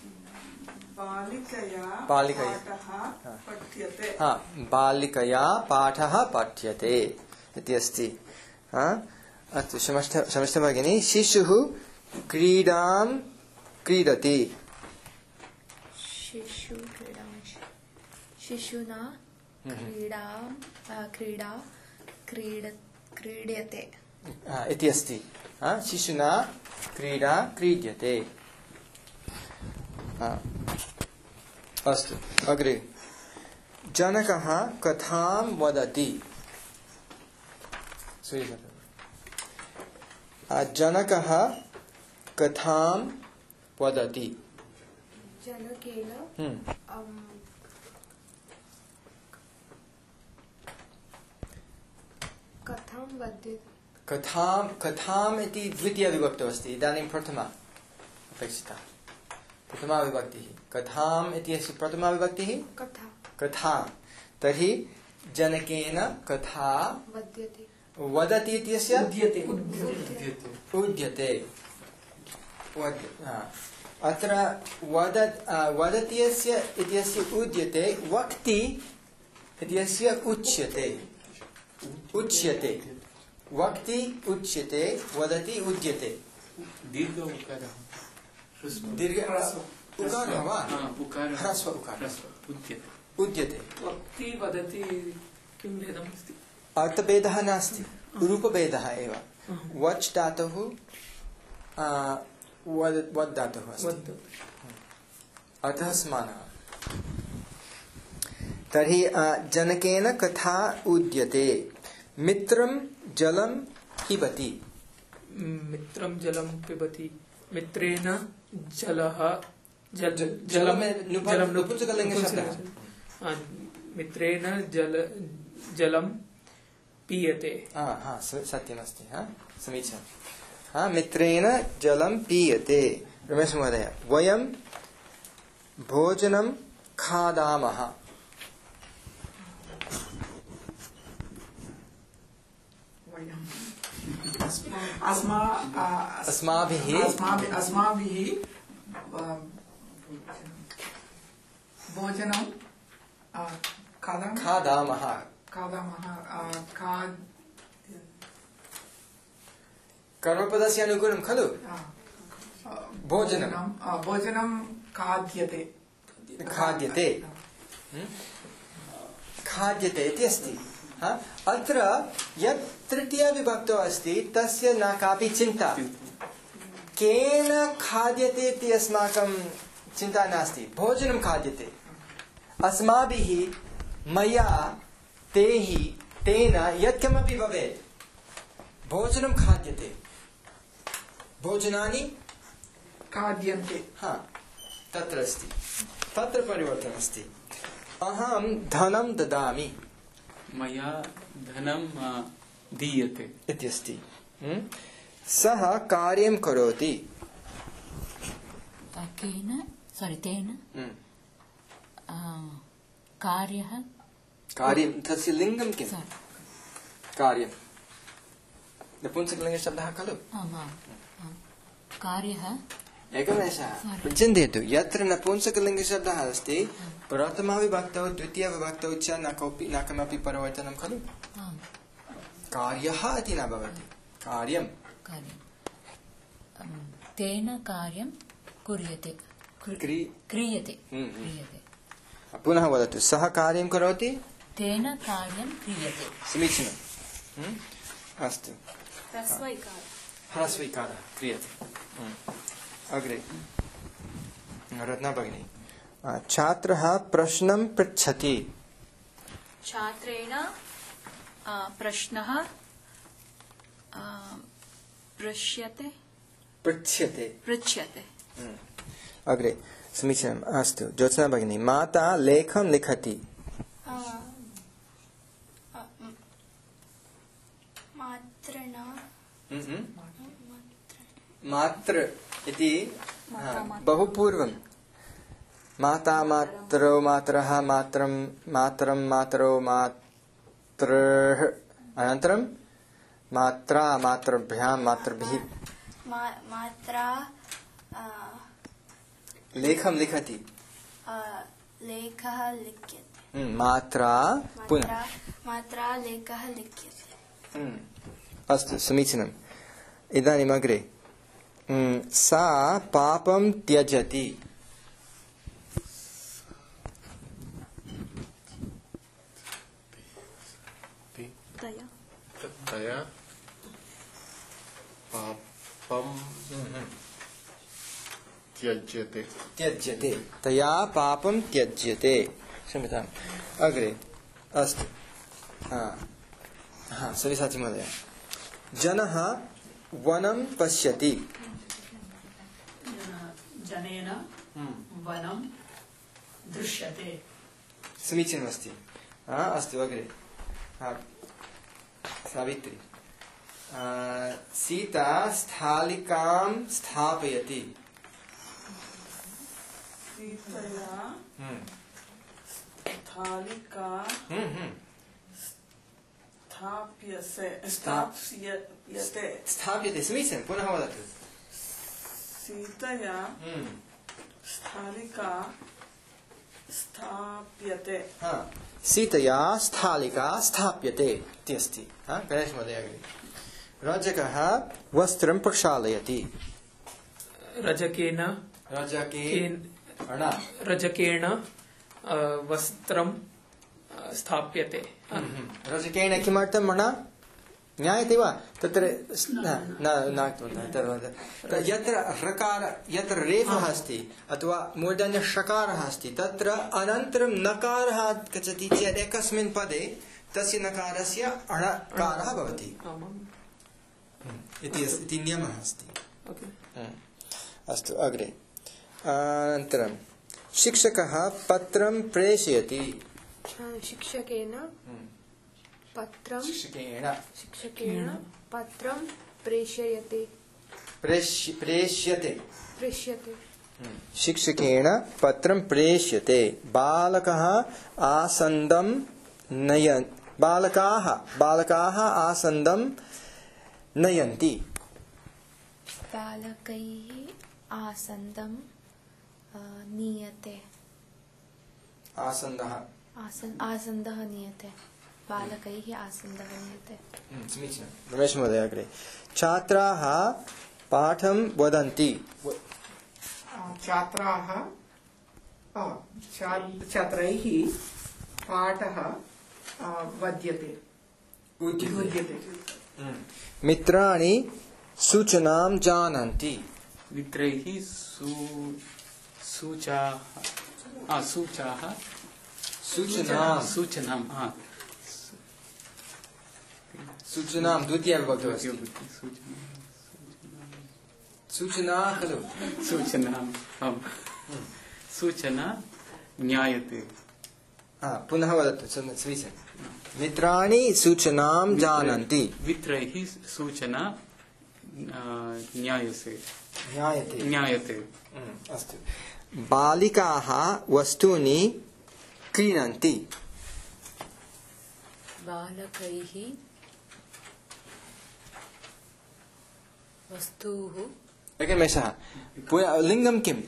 बालिकया पाठः पठ्यते इति अस्ति। अस्तु, क्षमस्व भगिनी। शिशुः क्रीडां क्रीडति। शिशुना क्रीडा क्रीड्यते इति अस्ति। शिशुना क्रीडा क्रीड्यते। अस्तु, अग्रे। जनकः कथां वदति। जनकः कथां वदति। जनकेन कथां वदति। कथाम् इति द्वितीया विभक्तौ अस्ति। इदानीं प्रथमा अपेक्षिता। प्रथमा विभक्तिः। कथाम् इति अस्ति प्रथमा विभक्तिः। कथा। तर्हि जनकेन कथा वदति इत्यस्य उद्यते। अत्र वदति इत्यस्य उद्यते। वक्ति इत्यस्य उच्यते। वक्ति उच्यते, वदति उद्यते। दीर्घ उकारः। दीर्घ उकारः वा? ह्रस्व उकारः। उद्यते। वक्ति वदति किं भेदमस्ति? अर्थभेदः नास्ति, रूपभेदः एव। वच् धातुः वद् धातुः अस्ति। अर्थः समानः। तर्हि जनकेन कथा उद्यते। मित्रं जलं पिबति। मित्रं जलं पिबति। मित्रेण जलः मित्रेण जलं पीयते। सत्यमस्ति। समीचीनं। मित्रेण जलं पीयते। रमेश महोदय, वयं भोजनं खादामः। अस्माभिः भोजनं खादामः। कर्मपदस्य अनुगुणं खलु। भोजनं खाद्यते। खाद्यते इति अस्ति। अत्र यत् तृतीया विभक्तौ अस्ति तस्य न कापि चिन्ता। केन खाद्यते इति अस्माकं चिन्ता नास्ति। भोजनं खाद्यते। अस्माभिः, मया, तैः, तेन यत्किमपि भवेत्, भोजनं खाद्यते। भोजनानि खाद्यन्ते हा तत्र अस्ति तत्र परिवर्तनमस्ति अहं धनं ददामि मया धनं दीयते इत्यस्ति सः कार्यं करोति तेन कार्यः कार्यं तस्य लिङ्गं किं कार्यं नपुंसकलिङ्गशब्दः खलु कार्यः एकमेषः चिन्तयतु यत्र नपुंसकलिङ्गशब्दः अस्ति प्रथमाविभक्तौ द्वितीयविभक्तौ च न कमपि परिवर्तनं खलु कार्यः इति न भवति कार्यं तेन कार्यं क्रियते पुनः वदतु सः कार्यं करोति तेन कार्यं क्रियते समीचीनम् अस्तु ह्रस्वैकारः क्रियते अग्रे रत्ना भगिनी छात्रः प्रश्नं पृच्छति छात्रेण प्रश्नः पृच्छ्यते अग्रे समीचीनम् अस्तु ज्योत्स्ना भगिनी माता लेखं लिखति मात्र इति बहु पूर्वं माता मातरौ मातरः मात्रं मातरं मातरौ मातरः अनन्तरं मात्रा मातृभ्यां मातृभिः मात्रा लेखं लिखति लेखः लिख्यते मात्रा पुनः मात्रा लेखः लिख्यते अस्तु समीचीनम् इदानीम् अग्रे सा पापं त्यजति तया पापं त्यज्यते तया पापं त्यज्यते क्षम्यताम् अग्रे अस्तु सविसाचि महोदय जनः वनं पश्यति जनेन वनं दृश्यते समीचीनमस्ति अस्तु अग्रे सावित्री सीता स्थालिकां स्थापयति सीतया स्थालिका स्थाप्यते समीचीनं पुनः वदतु सीतया स्थालिका स्थाप्यते सीतया स्थालिका स्थाप्यते इति अस्ति गणेश महोदय अग्रे रजकः वस्त्रं प्रक्षालयति रजकेण वस्त्रं स्थाप्यते रजकेण किमर्थं ज्ञायते वा तत्र यत्र रेफः अस्ति अथवा मूर्धन्यषकारः अस्ति तत्र अनन्तरं नकारः आगच्छति चेत् एकस्मिन् पदे तस्य नकारस्य अणकारः भवति इति नियमः अस्ति अस्तु अग्रे अनन्तरं शिक्षकः पत्रं प्रेषयति शिक्षकेन पत्रं प्रेषयते शिक्षकेन पत्रं प्रेष्यते बालकाः आसन्दं नयन्ति बालकैः आसन्दं नीयते आसन्दः नीयते बालकैः आसन्दः नीयते समीचीनं रमेश महोदय अग्रे छात्राः पाठं वदन्ति छात्रैः पाठः वद्यते मित्राणि सूचनां जानन्ति मित्रैः सूचनां द्वितीया विभक्तौ अस्ति सूचना खलु सूचना सूचना ज्ञायते पुनः वदतु समीचीनं मित्राणि सूचनां जानन्ति मित्रैः सूचना ज्ञायते अस्तु बालिकाः वस्तूनि क्रीणन्ति बालकैः वस्तुः एकनिमेषः लिङ्गं किम्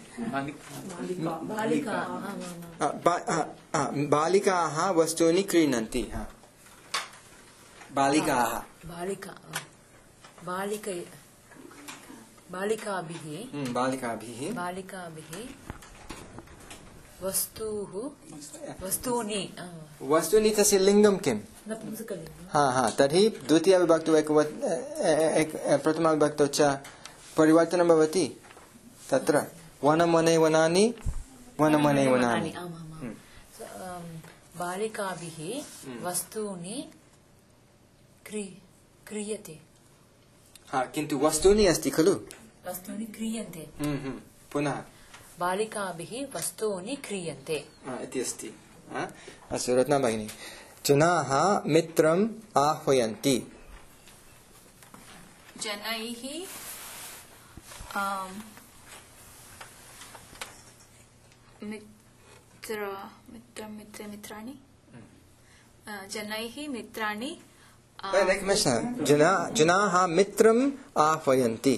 बालिकाः वस्तूनि क्रीणन्ति बालिकाभिः वस्तूनि वस्तूनि तस्य लिङ्गं किम् तर्हि द्वितीयविभक्तौ प्रथमाविभक्तौ च परिवर्तनं भवति तत्र वनमने वनानि वनमने वनानि बालिकाभिः वस्तूनि क्रियते किन्तु वस्तूनि अस्ति खलु वस्तूनि क्रियन्ते पुनः बालिकाभिः वस्तूनि क्रियन्ते इति अस्ति अस्तु रत्ना भगिनी जनाः मित्रम् आह्वयन्ति जनैः मित्राणि जनैः मित्राणि जनाः मित्रम् आह्वयन्ति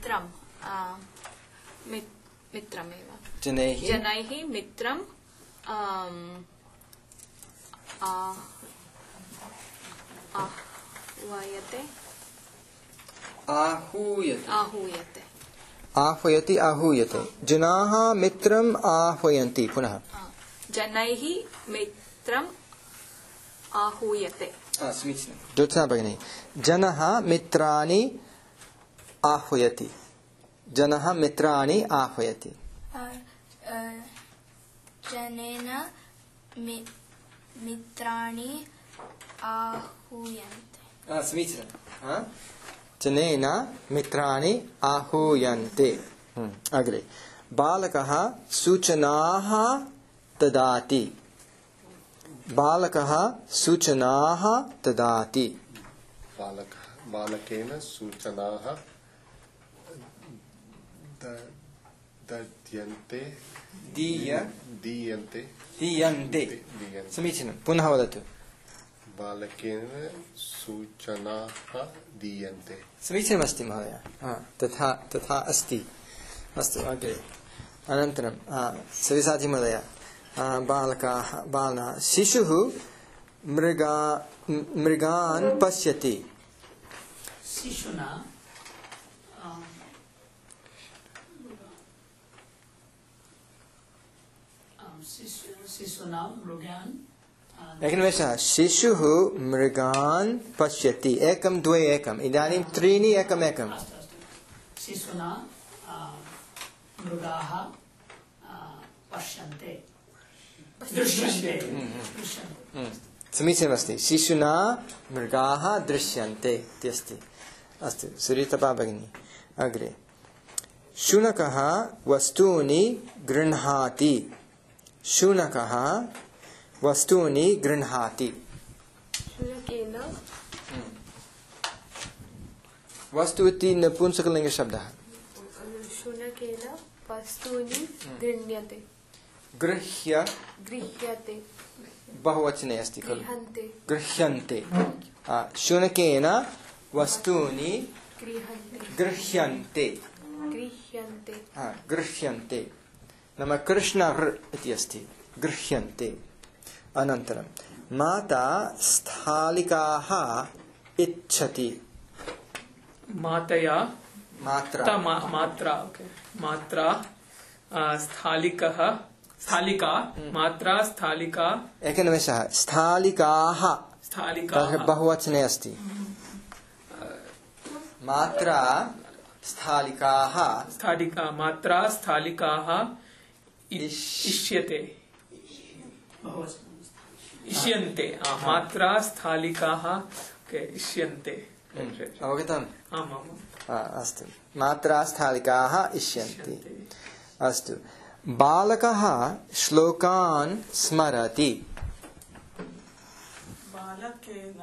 मित्रमेव जनैः मित्रम् आहूयते जनाः मित्रम् आह्वयन्ति पुनः जनैः मित्रम् आहूयते समीचीनं ज्योत्स्ना भगिनी जनः मित्राणि आह्वयति जनः मित्राणि आह्वयति जनेन मित्राणि आहूयन्ते समीचीनं जनेन मित्राणि आहूयन्ते अग्रे बालकः सूचनाः ददाति बालकेन सूचनाः दीयन्ते समीचीनं पुनः वदतु बालकेन सूचनाः दीयन्ते समीचीनमस्ति महोदय तथा अस्ति अस्तु अग्रे अनन्तरं सविसाची महोदय बालः शिशुः मृगान् पश्यति शिशुना मृगान् एकनिमेषः शिशुः मृगान् पश्यति एकं द्वे एकम् इदानीं त्रीणि एकमेकम् शिशुना मृगाः पश्यन्ते दृश्यन्ते समीचीनमस्ति शिशुना मृगाः दृश्यन्ते इति अस्ति अस्तु सुरीतपा भगिनी अग्रे शुनकः वस्तूनि गृह्णाति शुनकः वस्तूनि गृह्णाति शुनकेन वस्तु इति नपुंसकलिङ्गशब्दः शुनकेन वस्तूनि गृह्ण्यते गृह्यते बहुवचने अस्ति खलु गृह्यन्ते शुनकेन वस्तूनि गृह्यन्ते नाम कृष्णः इति अस्ति गृह्यन्ते अनन्तरं माता स्थालिकाः इच्छति मात्रा स्थालिका एकनिमेषः स्थालिकाः बहुवचने अस्ति मात्रा स्थालिकाः इष्यन्ते मात्रा स्थालिकाः इष्यन्ते अवगतम्? आम् आम् अस्तु। मात्रास्थालिकाः इष्यन्ति। अस्तु। बालकः श्लोकान् स्मरति। बालकेन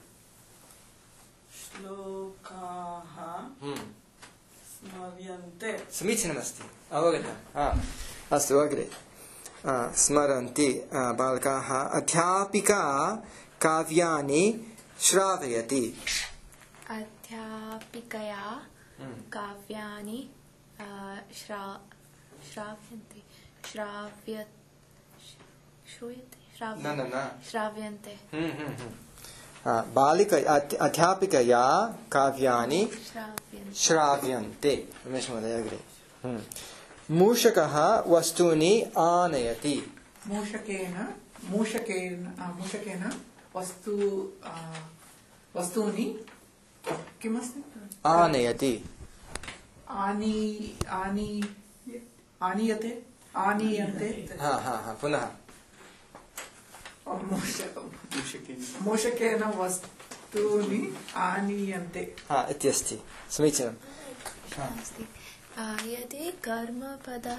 श्लोकाः स्मर्यन्ते। समीचीनमस्ति, अवगतम्। अस्तु, अग्रे। स्मरन्ति बालकाः। अध्यापिका काव्यानि श्रावयति। अध्यापिकया काव्यानि श्राव्यन्ते। श्राव्यन्ते। अध्यापिकया काव्यानि श्राव्यन्ते। रमेश महोदय, अग्रे। मूषकः वस्तूनि आनयति। मूषकेन वस्तूनि किमस्ति? आनयति। आनीयन्ते। पुनः मूषकेन वस्तूनि आनीयन्ते इत्यस्ति। समीचीनम्। यदि कर्मपदं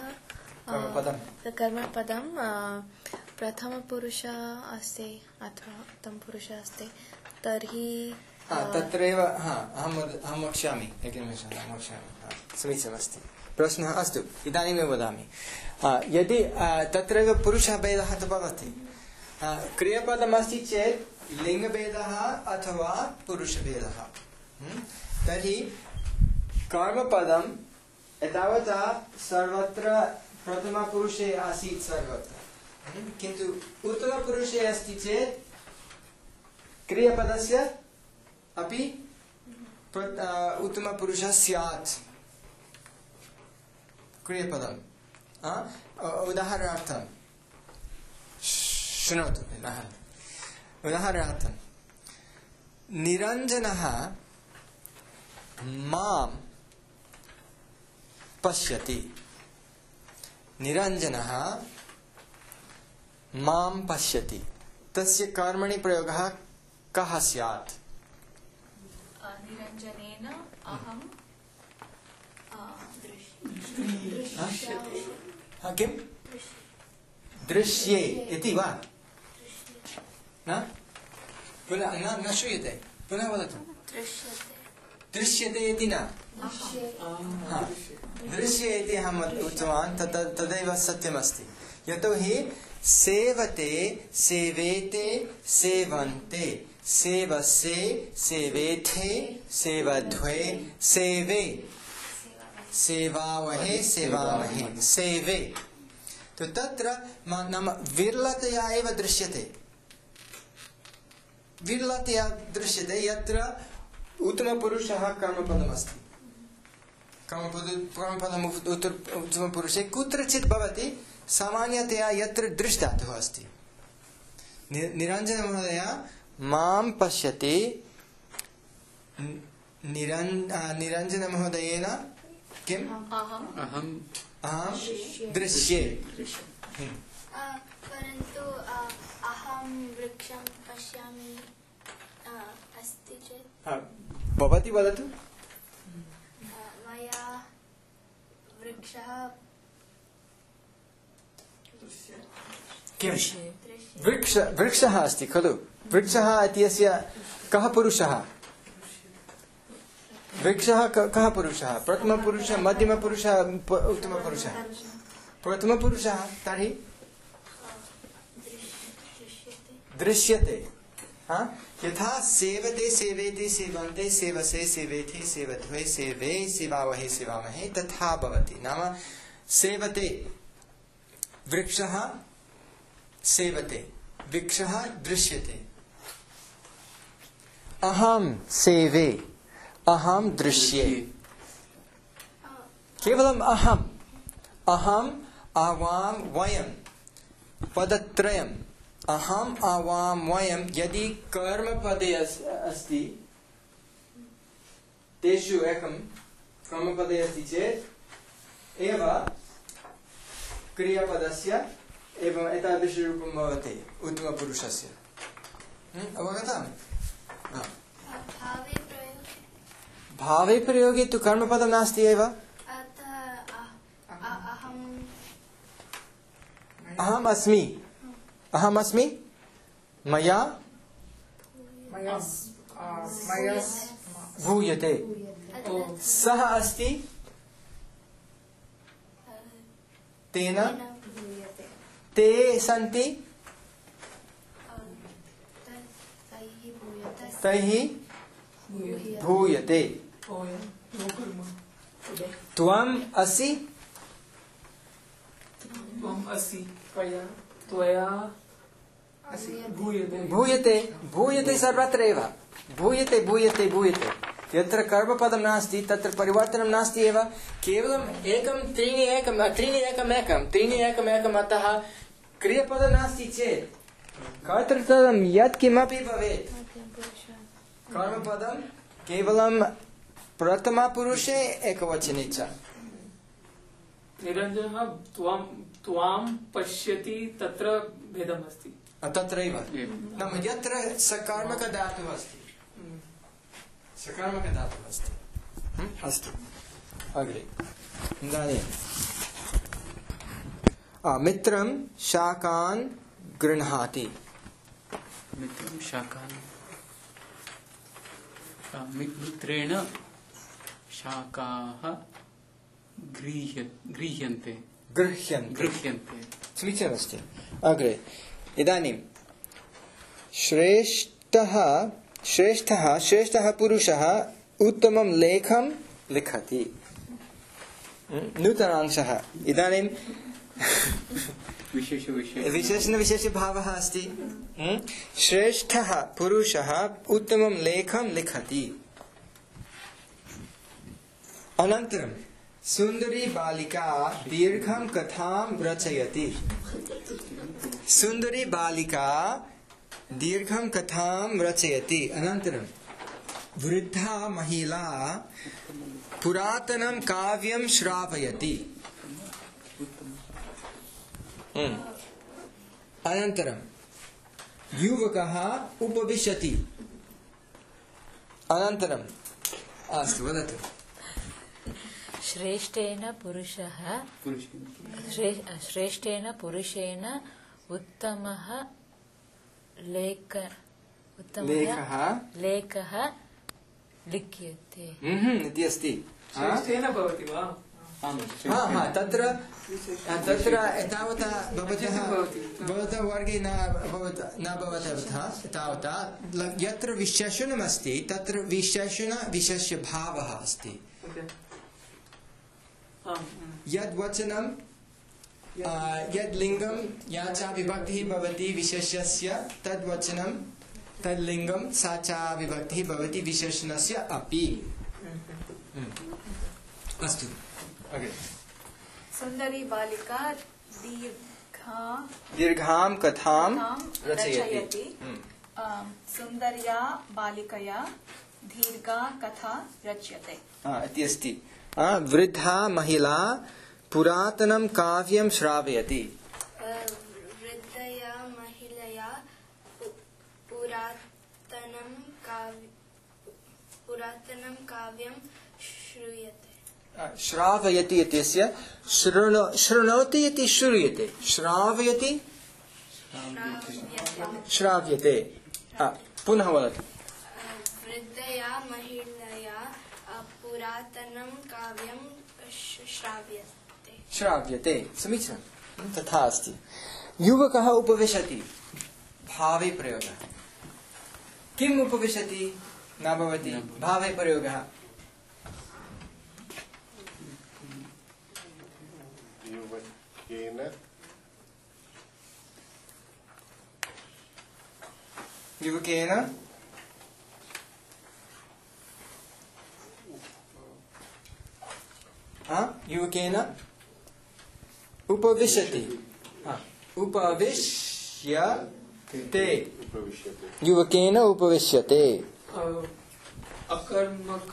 प्रथमपुरुषः अस्ति अथवा उत्तमपुरुषः अस्ति तर्हि तत्रैव अहं वक्ष्यामि। एकनिमेषम्, अहं वक्ष्यामि। समीचीनमस्ति। प्रश्नः अस्तु, इदानीमेव वदामि। यदि तत्रैव पुरुषः भेदः तु भवति। क्रियापदमस्ति चेत् लिङ्गभेदः अथवा पुरुषभेदः। तर्हि कर्मपदम् एतावता सर्वत्र प्रथमपुरुषे आसीत् सर्वत्र, किन्तु उत्तमपुरुषे अस्ति चेत् क्रियापदस्य अपि उत्तमपुरुषः स्यात्। क्रियापदम् उदाहरणार्थं शृणोतु। उदाहरणार्थं निरञ्जनः मां पश्यति। निरञ्जनः मां पश्यति। तस्य कर्मणि प्रयोगः कः स्यात्? निरञ्जनेन अहं किं? दृश्ये इति वा? न पुनः न श्रूयते, पुनः वदतु। दृश्यते इति न। दृश्ये इति अहम् उक्तवान्, तदैव सत्यमस्ति। यतोहि सेवते, सेवेते, सेवन्ते, सेवसे, सेवेथे, सेवध्वे, सेवे, सेवावहे, सेवामहे, सेवे। तो तत्र नाम विरलतया एव दृश्यते। विरलतया दृश्यते यत्र उत्तमपुरुषः कर्मपदमस्ति। कर्मपदम् उत्तमपुरुषे कुत्रचित् भवति, सामान्यतया यत्र दृष्टातुः अस्ति। निरञ्जनमहोदय मां पश्यति। निरञ्जनमहोदयेन किम्? अहं दृश्ये। परन्तु अहं वृक्षं पश्यामि अस्ति चेत् भवती वदतु। मया वृक्षः वृक्षः अस्ति खलु। वृक्षः इत्यस्य कः पुरुषः? वृक्षः कः पुरुषः? प्रथमपुरुषः, मध्यमपुरुषः, उत्तमपुरुषः? प्रथमपुरुषः। तर्हि दृश्यते। यथा सेवते, सेवेते, सेवन्ते, सेवसे, सेवेथे, सेवध्वे, सेवे, सेवावहे, सेवामहे, तथा भवति। नाम सेवते, वृक्षः सेवते, वृक्षः दृश्यते। अहं सेवे, अहं दृश्ये। केवलम् अहम्, आवां, वयं, पदत्रयम्। अहम्, आवां, वयं यदि कर्मपदे अस्ति, तेषु एकं कर्मपदे अस्ति चेत् एव क्रियापदस्य एवम् एतादृशरूपं भवति उत्तमपुरुषस्य। अवगतम्? भावे प्रयोगः भावे प्रयोगे तु कर्मपदं नास्ति एव। अहम् अस्मि, अहम् अस्मि, मया भूयते, सः अस्ति, तेन ते सन्ति, तैः भूयते। त्वम् असि, त्वया भूयते। भूयते, भूयते सर्वत्र एव। भूयते भूयते भूयते। यत्र कर्मपदं नास्ति तत्र परिवर्तनं नास्ति एव। केवलम् एकं त्रीणि एकं त्रीणि एकम् एकं त्रीणि एकम् एकम् अतः क्रियापदं नास्ति चेत् कर्तृपदं यत् किमपि भवेत्, कर्मपदं केवलं प्रथमपुरुषे एकवचने च। निरञ्जनः त्वां पश्यति तत्र भेदमस्ति। तत्रैव नाम यत्र सकर्मकधातुः अस्ति, सकर्मकधातुः अस्ति। अस्तु, अग्रे इदानीं मित्रं शाकान् गृह्णाति। मित्रं शाकान्, मित्रेण शाकाः गृह्यन्ते। गृह्यन्ते समीचीनमस्ति। अग्रे इदानीं श्रेष्ठः पुरुषः उत्तमं लेखं लिखति। नूतनांशः। इदानीं विशेषभावः अस्ति। श्रेष्ठः पुरुषः उत्तमं लेखं लिखति। अनन्तरं सुन्दरी बालिका दीर्घं कथां रचयति। सुन्दरी बालिका दीर्घं कथां रचयति। अनन्तरं वृद्धा महिला पुरातनं काव्यं श्रावयति। अनन्तरं युवकः उपविशति। अनन्तरं अस्तु वदतु। श्रेष्ठेन पुरुषेण उत्तमः लेखः लिख्यते इति अस्ति। श्रेष्ठेन भवति वा? तत्र एतावता भवतः वर्गे न भवतः एतावता यत्र विशेषणमस्ति तत्र विशेष्य भावः अस्ति। यद् वचनं यद् लिङ्गं या च विभक्तिः भवति विशेष्यस्य तद् वचनं तद् लिङ्गं सा च विभक्तिः भवति विशेषणस्य अपि। अस्तु अग्रे। सुन्दरी बालिका दीर्घां कथां रचयति। सुन्दर्या बालिकया दीर्घा कथा रच्यते इति अस्ति। वृद्धा महिला पुरातनं काव्यं श्रावयति। वृद्धया महिलया पुरातनं काव्यं श्रूयते। श्रावयति इत्यस्य शृणोति इति श्रूयते। श्रावयति श्राव्यते। पुनः वदतु। वृद्धया महिलया पुरातनं काव्यं श्राव्यते। समीचीनं। तथा अस्ति। युवकः उपविशति। भावे प्रयोगः। किम् उपविशति न भवति। भावे प्रयोगः। युवकेन युवकेन उपविशति। उपविश्यते। युवकेन उपविश्यते। अकर्मक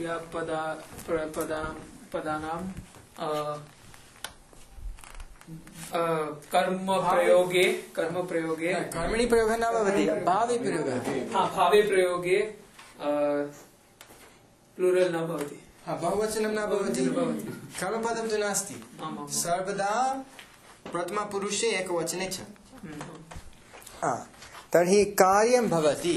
क्रियापदानां कर्म प्रयोगे कर्मणि प्रयोगः न भवति। भावे प्रयोगः। भावे प्रयोगे प्लूरल् न भवति। बहुवचनं न भवति, कर्मपदं तु नास्ति, सर्वदा प्रथमपुरुषे एकवचने च। तर्हि कार्यं भवति,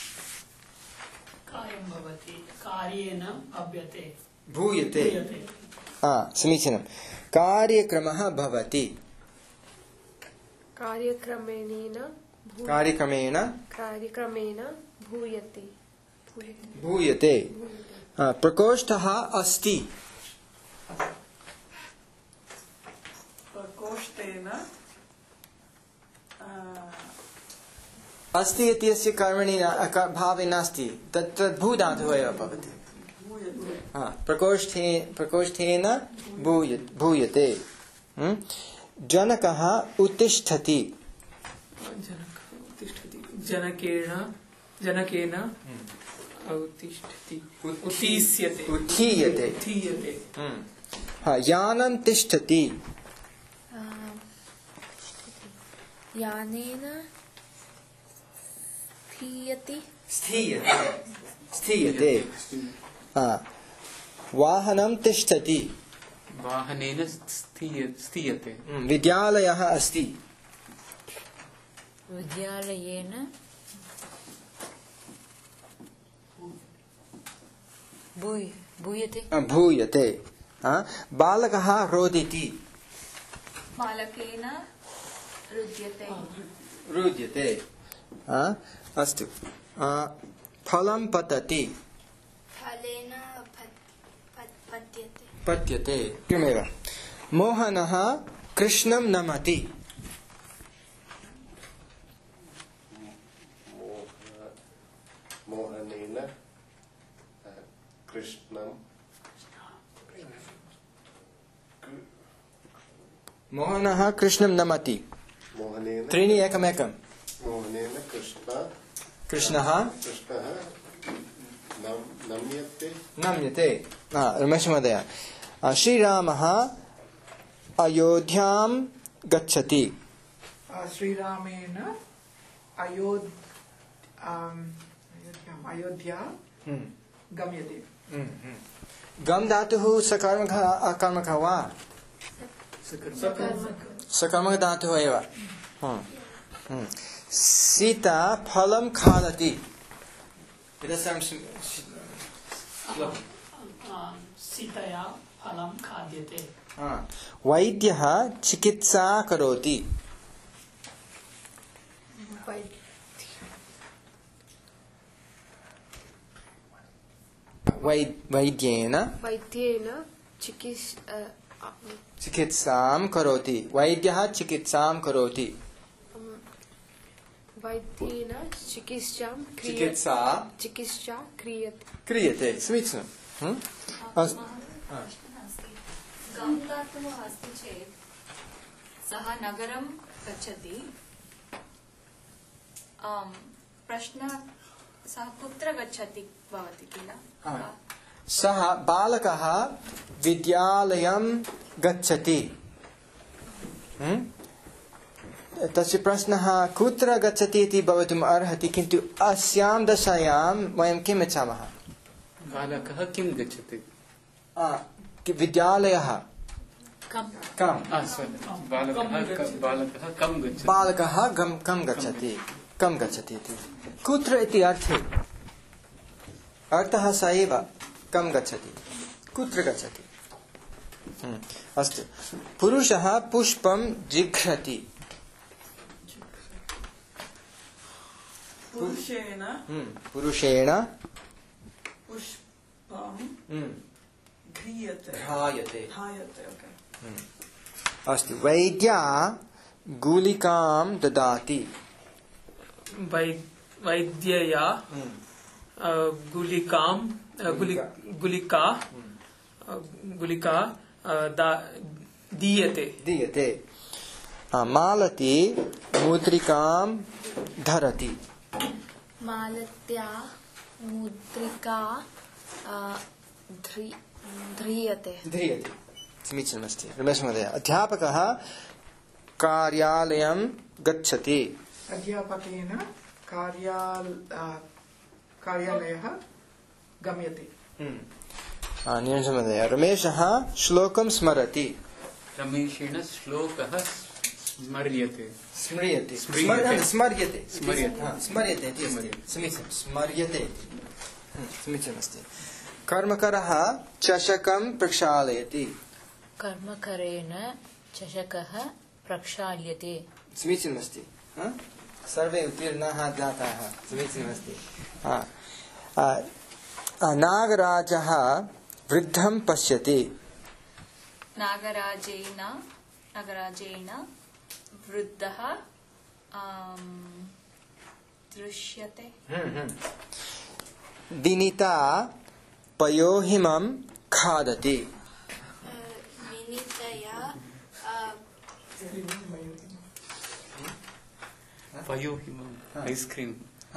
कार्यं भवति, कार्येन अभ्यते, भूयते। समीचीनं। कार्यक्रमः भवति, कार्यक्रमेण भूयते। प्रकोष्ठः अस्ति, प्रकोष्ठेन अस्ति इत्यस्य कर्मणि भावे नास्ति, तत् भूधातुः एव भवति। प्रकोष्ठेन भूयते। जनकः उत्तिष्ठति, जनकेन उत्थीयते। यानं तिष्ठति, यानेन स्थीयते। वाहनं तिष्ठति, वाहनेन स्थीयते। विद्यालयः अस्ति, विद्यालयेन भूयते। बालकः रोदिति, बालकेन रुद्यते। अस्तु। फलं पतति, फलेन पत्यते। किमेव। मोहनः कृष्णं नमति, मोहनेन कृष्णं मोहनः कृष्णं नमति। त्रीणि एकमेकं। मोहनेन कृष्णः नम्यते। रमेश महोदय, श्रीरामः अयोध्यां गच्छति, श्रीरामेण अयोध्या गम्यते। गम धातुः सकर्मकः अकर्मकः वा? सकर्मक धातुः एव। सीता फलं खादति, सीतया फलं खाद्यते। वैद्यः चिकित्सा करोति, वैद्येन चिकित्सां करोति। वैद्यः चिकित्सां करोति, वैद्येन चिकित्सा क्रियते। समीचीनं। गम् धातुः अस्ति चेत् सः नगरं गच्छति। प्रश्नः सः कुत्र गच्छति भवति किल? सः बालकः विद्यालयं गच्छति। तस्य प्रश्नः कुत्र गच्छति इति भवितुम् अर्हति, किन्तु अस्यां दशायां वयं किम् इच्छामः? बालकः किं गच्छति? विद्यालयः बालकः कं गच्छति इति। कुत्र इति अर्थः स एव। कं गच्छति, कुत्र गच्छति। अस्तु। पुरुषः पुष्पं जिघ्रति, पुरुषेण पुष्पं घ्रायते। अस्तु। वैद्या गुलिकां ददाति, वैद्यया गुलिका दीयते। मालती मुद्रिकां धरति, मालत्या मुद्रिका ध्रियते। समीचीनमस्ति। रमेश महोदय, अध्यापकः कार्यालयं गच्छति, अध्यापकेन कार्यालयः गम्यते। निरञ्जन महोदय, रमेशः श्लोकं स्मरति। रमेशेन श्लोकः स्मर्यते। स्मर्यते इति अस्ति। समीचीनं, स्मर्यते इति समीचीनमस्ति। कर्मकरः चषकं प्रक्षालयति। कर्मकरेण चषकः प्रक्षाल्यते। समीचीनमस्ति। सर्वे उत्तीर्णाः जाताः। समीचीनमस्ति। नागराजः वृद्धं पश्यति। नागराजेन वृद्धः दृश्यते। विनीता पयोहिमं खादति। विनीतया पयोहिमम् ऐस्क्रीम्।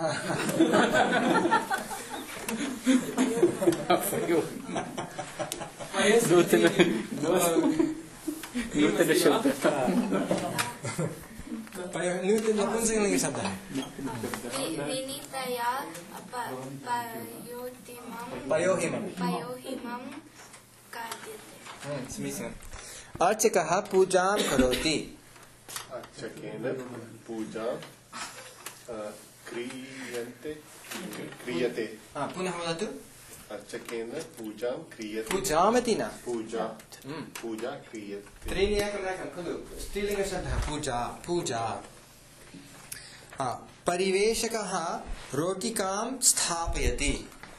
नूतन शब्दः। नपुंसकलिङ्गशब्दः। विनीतया पयोहिमं खाद्यते। समीचीनम्। अर्चकः पूजां करोति। अर्चकेन पूजा क्रियते। पुनः वदतु। अर्चकेन पूजां क्रियते। पूजामिति न। पूजा क्रियते। त्रीणि एकं खलु स्त्रीलिङ्गशब्दः पूजा। परिवेषकः रोटिकां स्थापयति।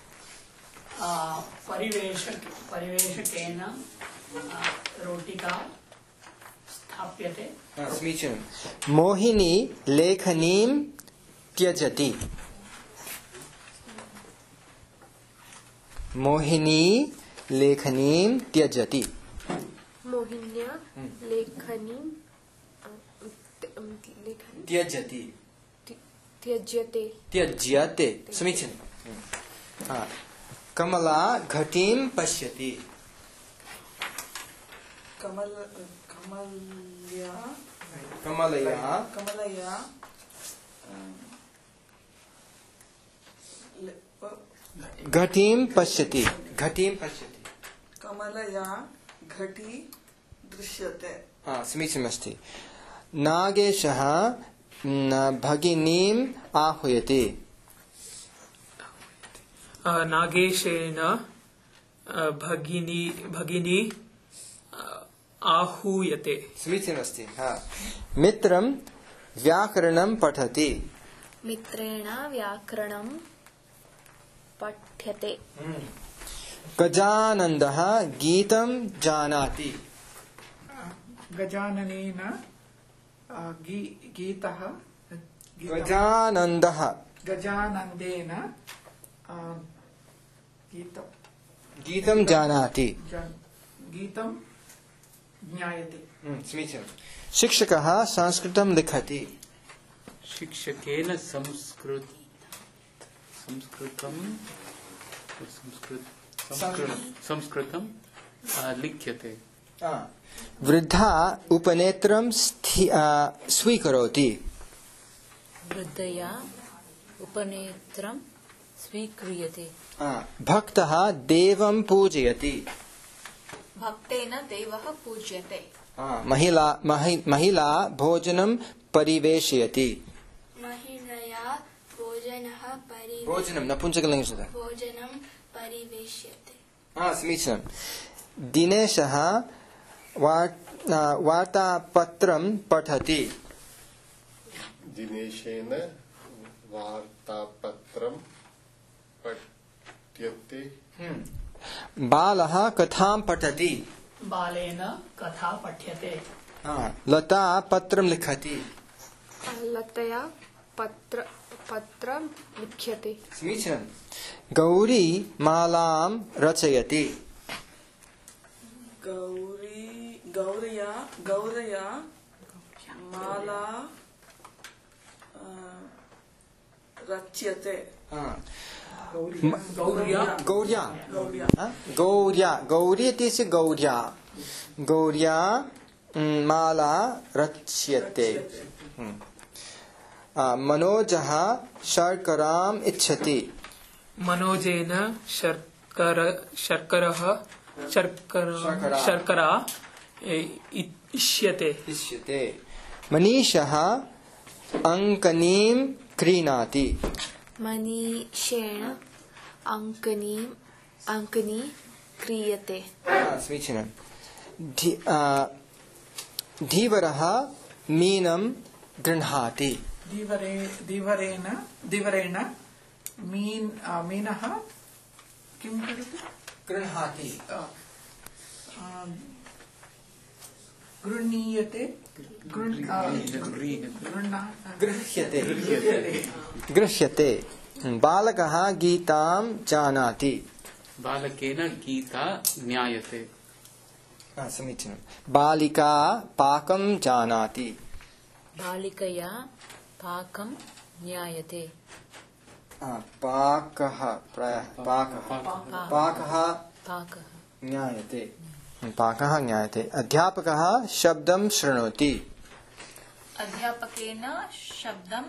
परिवेशकेन रोटिका स्थाप्यते। समीचीनं। मोहिनी लेखनीं त्यजति। मोहिनी लेखनीं त्यजति। मोहिन्या लेखनीं त्यजति। त्यज्यते। समीचीनं। कमला घटीं पश्यति। कमलया घटीं पश्यति। कमलया घटी दृश्यते। समीचीनमस्ति। नागेशः भगिनीम् आह्वयति। नागेशेन भगिनी आहूयते। समीचीनमस्ति। मित्रं व्याकरणं पठति। मित्रेण व्याकरणं पठ्यते। गजानन्दः गीतं जानाति। गजाननेन गीतः गजानन्देन गीतं जानाति। गीतं ज्ञायते। समीचीनं। शिक्षकः संस्कृतं लिखति। शिक्षकेन संस्कृतं लिख्यते। वृद्धा उपनेत्रं स्वीकरोति। वृद्धया उपनेत्रं स्वीक्रियते। भक्तः देवं पूजयति। भक्तेन देवः पूज्यते। महिला भोजनं परिवेशयति। महिलया भोजनं नपुंसकलिङ्गशब्दः। भोजनं परिवेश्यते। समीचीनं। दिनेशः वार्तापत्रं पठति। दिनेशेन वार्तापत्रं पठ्यते। बालः कथां पठति। बालेन कथा पठ्यते। लता पत्रं लिखति। लतया पत्रं लिख्यते। समीचीनं। गौरी मालां रचयति। गौरया माला रच्यते। गौरी इत्यस्य गौर्या माला रच्यते। मनोजः शर्कराम् इच्छति। मनोजेन शर्करा इष्यते। मनीषः अंकनीं क्रीणाति। मनीषेण अंकनी क्रियते। समीचीनं। धीवरः मीनं गृह्णाति। धीवरेण मीनः किं करोति? गृह्णाति। गृह्णीयते। गृह्यते। बालकः गीतां जानाति। बालकेन गीता ज्ञायते। समीचीनं। बालिका पाकं जानाति। बालिकया पाकं ज्ञायते। पाकः ज्ञायते। पाकः ज्ञायते। अध्यापकः शब्दं शृणोति। अध्यापकेन शब्दं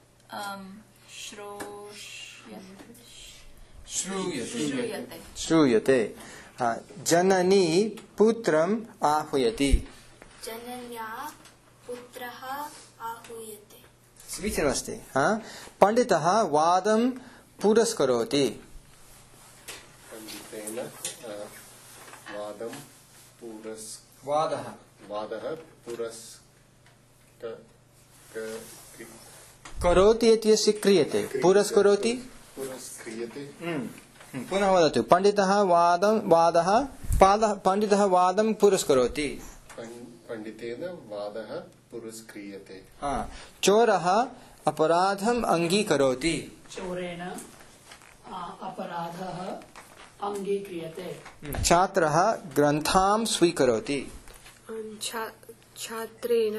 श्रूयते। जननी पुत्रम् आह्वयति। जनन्या पुत्रः आहूयते। समीचीनमस्ति। पण्डितः वादं पुरस्करोति। पण्डितेन वादः करोति इत्यस्य क्रियते। पुरस्करोति। पुनः वदतु। पण्डितः वादं पुरस्करोति। पण्डितेन वादः पुरस्क्रियते। चोरः अपराधम् अङ्गीकरोति। चोरेण अपराधः अङ्गीक्रियते। छात्रः ग्रन्थां स्वीकरोति। छात्रेण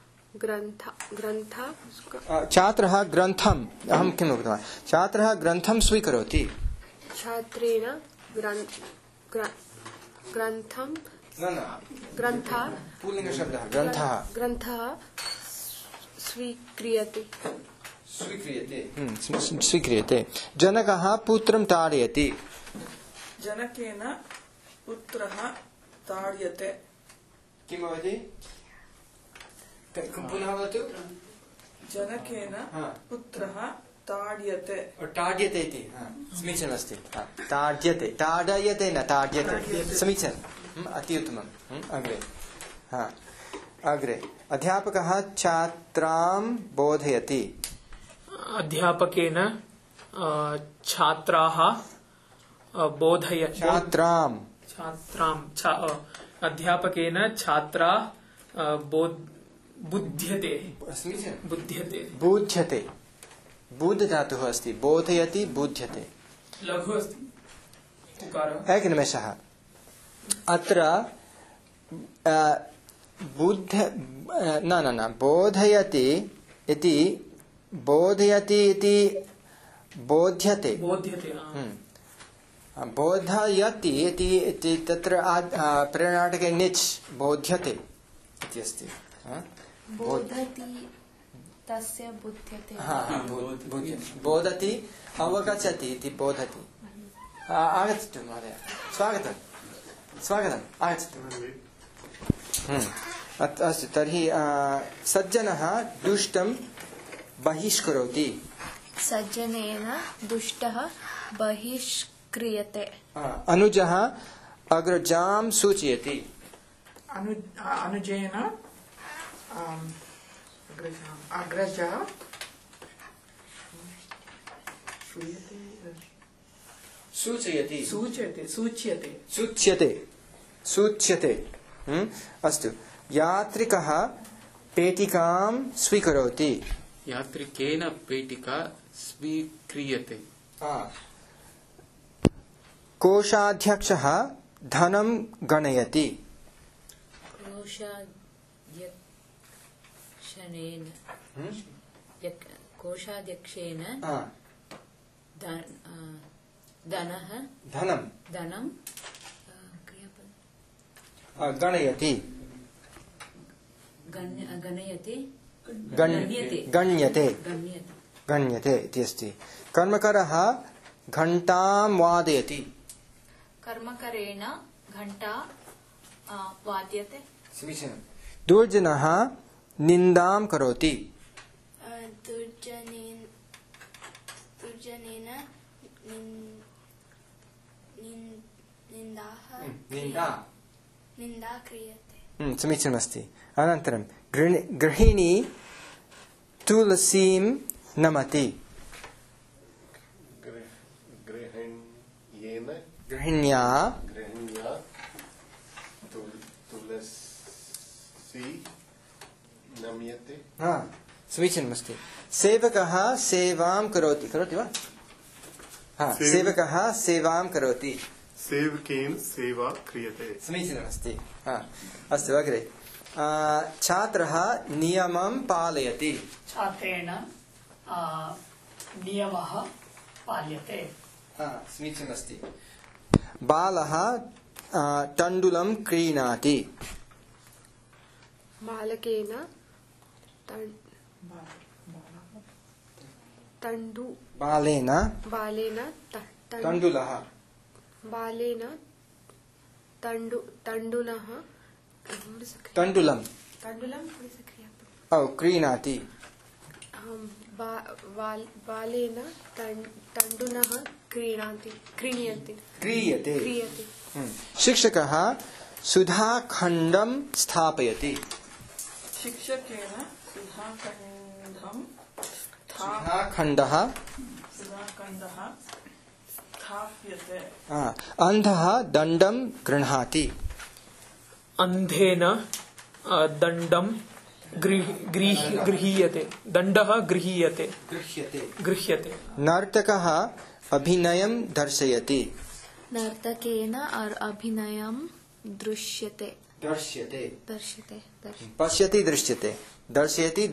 छात्रः ग्रन्थम् अहं किम् उक्तवान्? छात्रः ग्रन्थं स्वीकरोति। छात्रेण ग्रन्थः स्वीक्रियते। जनकः पुत्रं ताडयति। जनकेन पुत्रः ताड्यते। किं भवति? पुनः वदतु। जनकेन पुत्रः ताड्यते। ताड्यते इति समीचीनमस्ति। ताड्यते। ताडयते न ताड्यते। समीचीनम्। अति उत्तमम्। अग्रे अध्यापकः छात्रां बोधयति। अध्यापकेन छात्राः अध्यापकेन छात्रा बुध्यते। बुद्ध धातुः अस्ति। बोधयति बोध्यते। लघु अस्ति। एकनिमेषः। अत्र बोधयति इति बोध्यते। बोधयति इति तत्र प्रेरणाटके निच् बोध्यते इति अस्ति। बोधति तस्य बुध्यते। बोधति अवगच्छति इति बोधति। आगच्छतु महोदय। स्वागतम्। आगच्छतु। अस्तु। तर्हि सज्जनः दुष्टं बहिष्करोति। सज्जनेन दुष्टः बहिष्क्रियते। अनुजः अग्रजां सूचयति। अनुजेन अग्रजा सूच्यते। अस्तु। यात्रिकः पेटिकां स्वीकरोति। यात्रिकेन पेटिका स्वीक्रियते। कोषाध्यक्षः धनं गणयति। कोषाध्यक्षेन धनं गणयति। गण्यते इति अस्ति। कर्मकरः घण्टां वादयति। कर्मकरेण घण्टा वाद्यते। समीचीनं। दुर्जनः निन्दां करोति। दुर्जनेन निन्दा क्रियते। समीचीनमस्ति। अनन्तरं गृहिणी तुलसीं नमति। गृहिण्या तुलसी नम्यते। समीचीनमस्ति। सेवकः सेवां करोति। करोति वा? सेवकः सेवां करोति। सेवकेन सेवा क्रियते। समीचीनमस्ति। अस्तु अग्रे। छात्रः नियमं पालयति। छात्रेण नियमः पाल्यते। समीचीनमस्ति। बालः तण्डुलं क्रीणाति। बालकेन बालेन तण्डुलः तण्डुलं क्रीणाति। बालेन तण्डुलः क्रियते। शिक्षकः सुधाखण्डं स्थापयति। शिक्षकेन सुधाखण्डः स्थाप्यते। अन्धः दण्डं गृह्णाति। अन्धेन दण्डं गृह्यते। दण्डः गृह्यते। नर्तकः अभिनयं दर्शयति। नर्तकेन अभिनयं दृश्यते। पश्यति दृश्यते। दर्शयति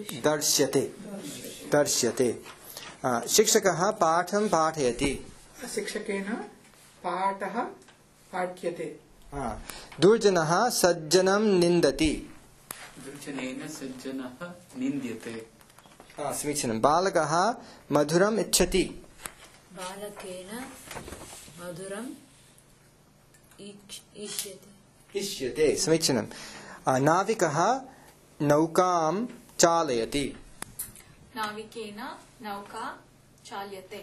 दर्श्यते। शिक्षकः पाठं पाठयति। शिक्षकेन पाठः पाठ्यते। दुर्जनः सज्जनं निन्दति। दुर्जनेन सज्जनः निन्द्यते। समीचीनं। बालकः मधुरम् इच्छति। बालकेन मधुरम् इष्यते। समीचीनं। नाविकः नौकां चालयति। नाविकेन नौका चाल्यते।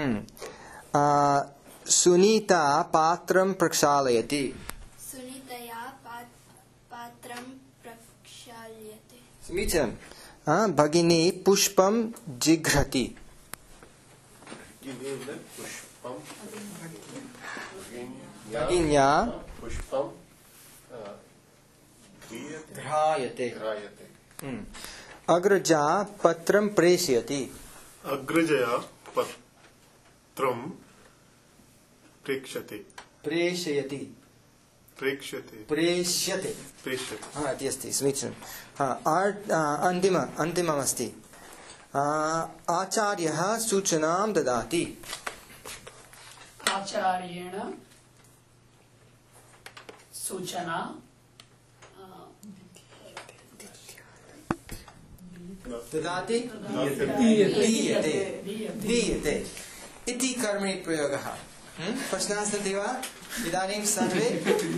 सुनीता पात्रं प्रक्षालयति। सुनीतया पात्रं प्रक्षाल्यते। समीचीनं। भगिनी पुष्पं जिघ्रति। भगिन्या पुष्पं घ्रायते। अग्रजा पत्रं प्रेषयति। अग्रजया पत्रं प्रेष्यते। इति अस्ति। समीचीनं। अन्तिममस्ति। आचार्यः सूचनां ददाति। आचार्येण सूचना ददाति दीयते इति कर्मणि प्रयोगः। प्रश्नाः सन्ति वा? इदानीं सर्वे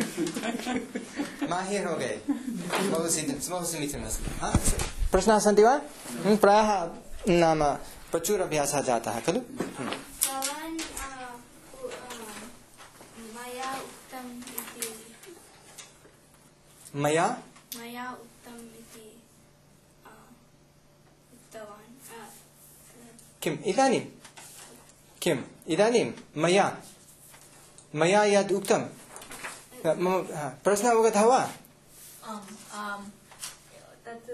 माहिर हो गए। बहु समीचीनम् अस्ति। प्रश्नाः सन्ति वा? प्रायः नाम प्रचुर अभ्यासः जातः खलु? मया उक्तम् इति उक्तवान्। किम् इदानीं? किम् इदानीं मया यद् उक्तं प्रश्नः अवगतः वा? तत्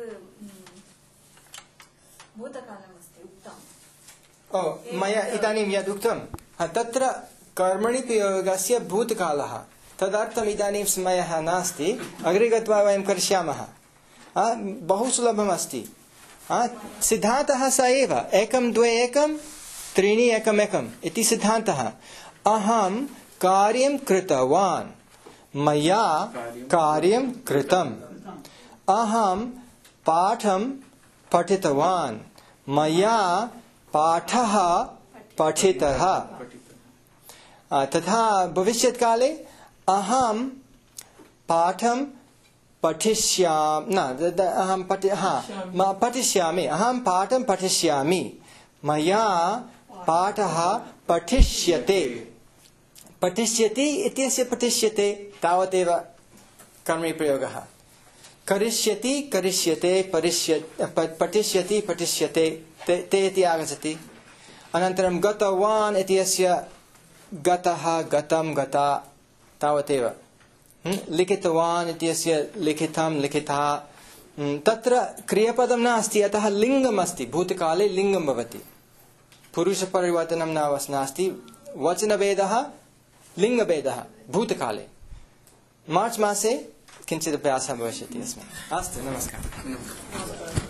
भूतकालमस्ति उक्तम्। मया इदानीं यद् उक्तं तत्र कर्मणि प्रयोगस्य भूतकालः। तदर्थम् इदानीं समयः नास्ति। अग्रे गत्वा वयं करिष्यामः। बहु सुलभमस्ति। सिद्धान्तः स एव 1 2 1 3 1 1 इति सिद्धान्तः। अहं कार्यं कृतवान्। मया कार्यं कृतम्। अहं पाठं पठितवान्। मया पाठः पठितः। तथा भविष्यत्काले अहं पाठं पठिष्यामि अहं पाठं पठिष्यामि मया पाठः पठिष्यते पठिष्यति इत्यस्य पठिष्यते तावदेव कर्मणि प्रयोगः करिष्यति करिष्यते पठिष्यति पठिष्यते ते इति आगच्छति अनन्तरं गतवान् इत्यस्य गतः गतं गता तावदेव लिखितवान् इत्यस्य लिखितं लिखिता तत्र क्रियापदं नास्ति अतः लिङ्गम् अस्ति भूतकाले लिङ्गं भवति पुरुषपरिवर्तनं नास्ति वचनभेदः लिङ्गभेदः भूतकाले मार्च् मासे किञ्चित् अभ्यासः भविष्यति अस्मान् अस्तु नमस्कारः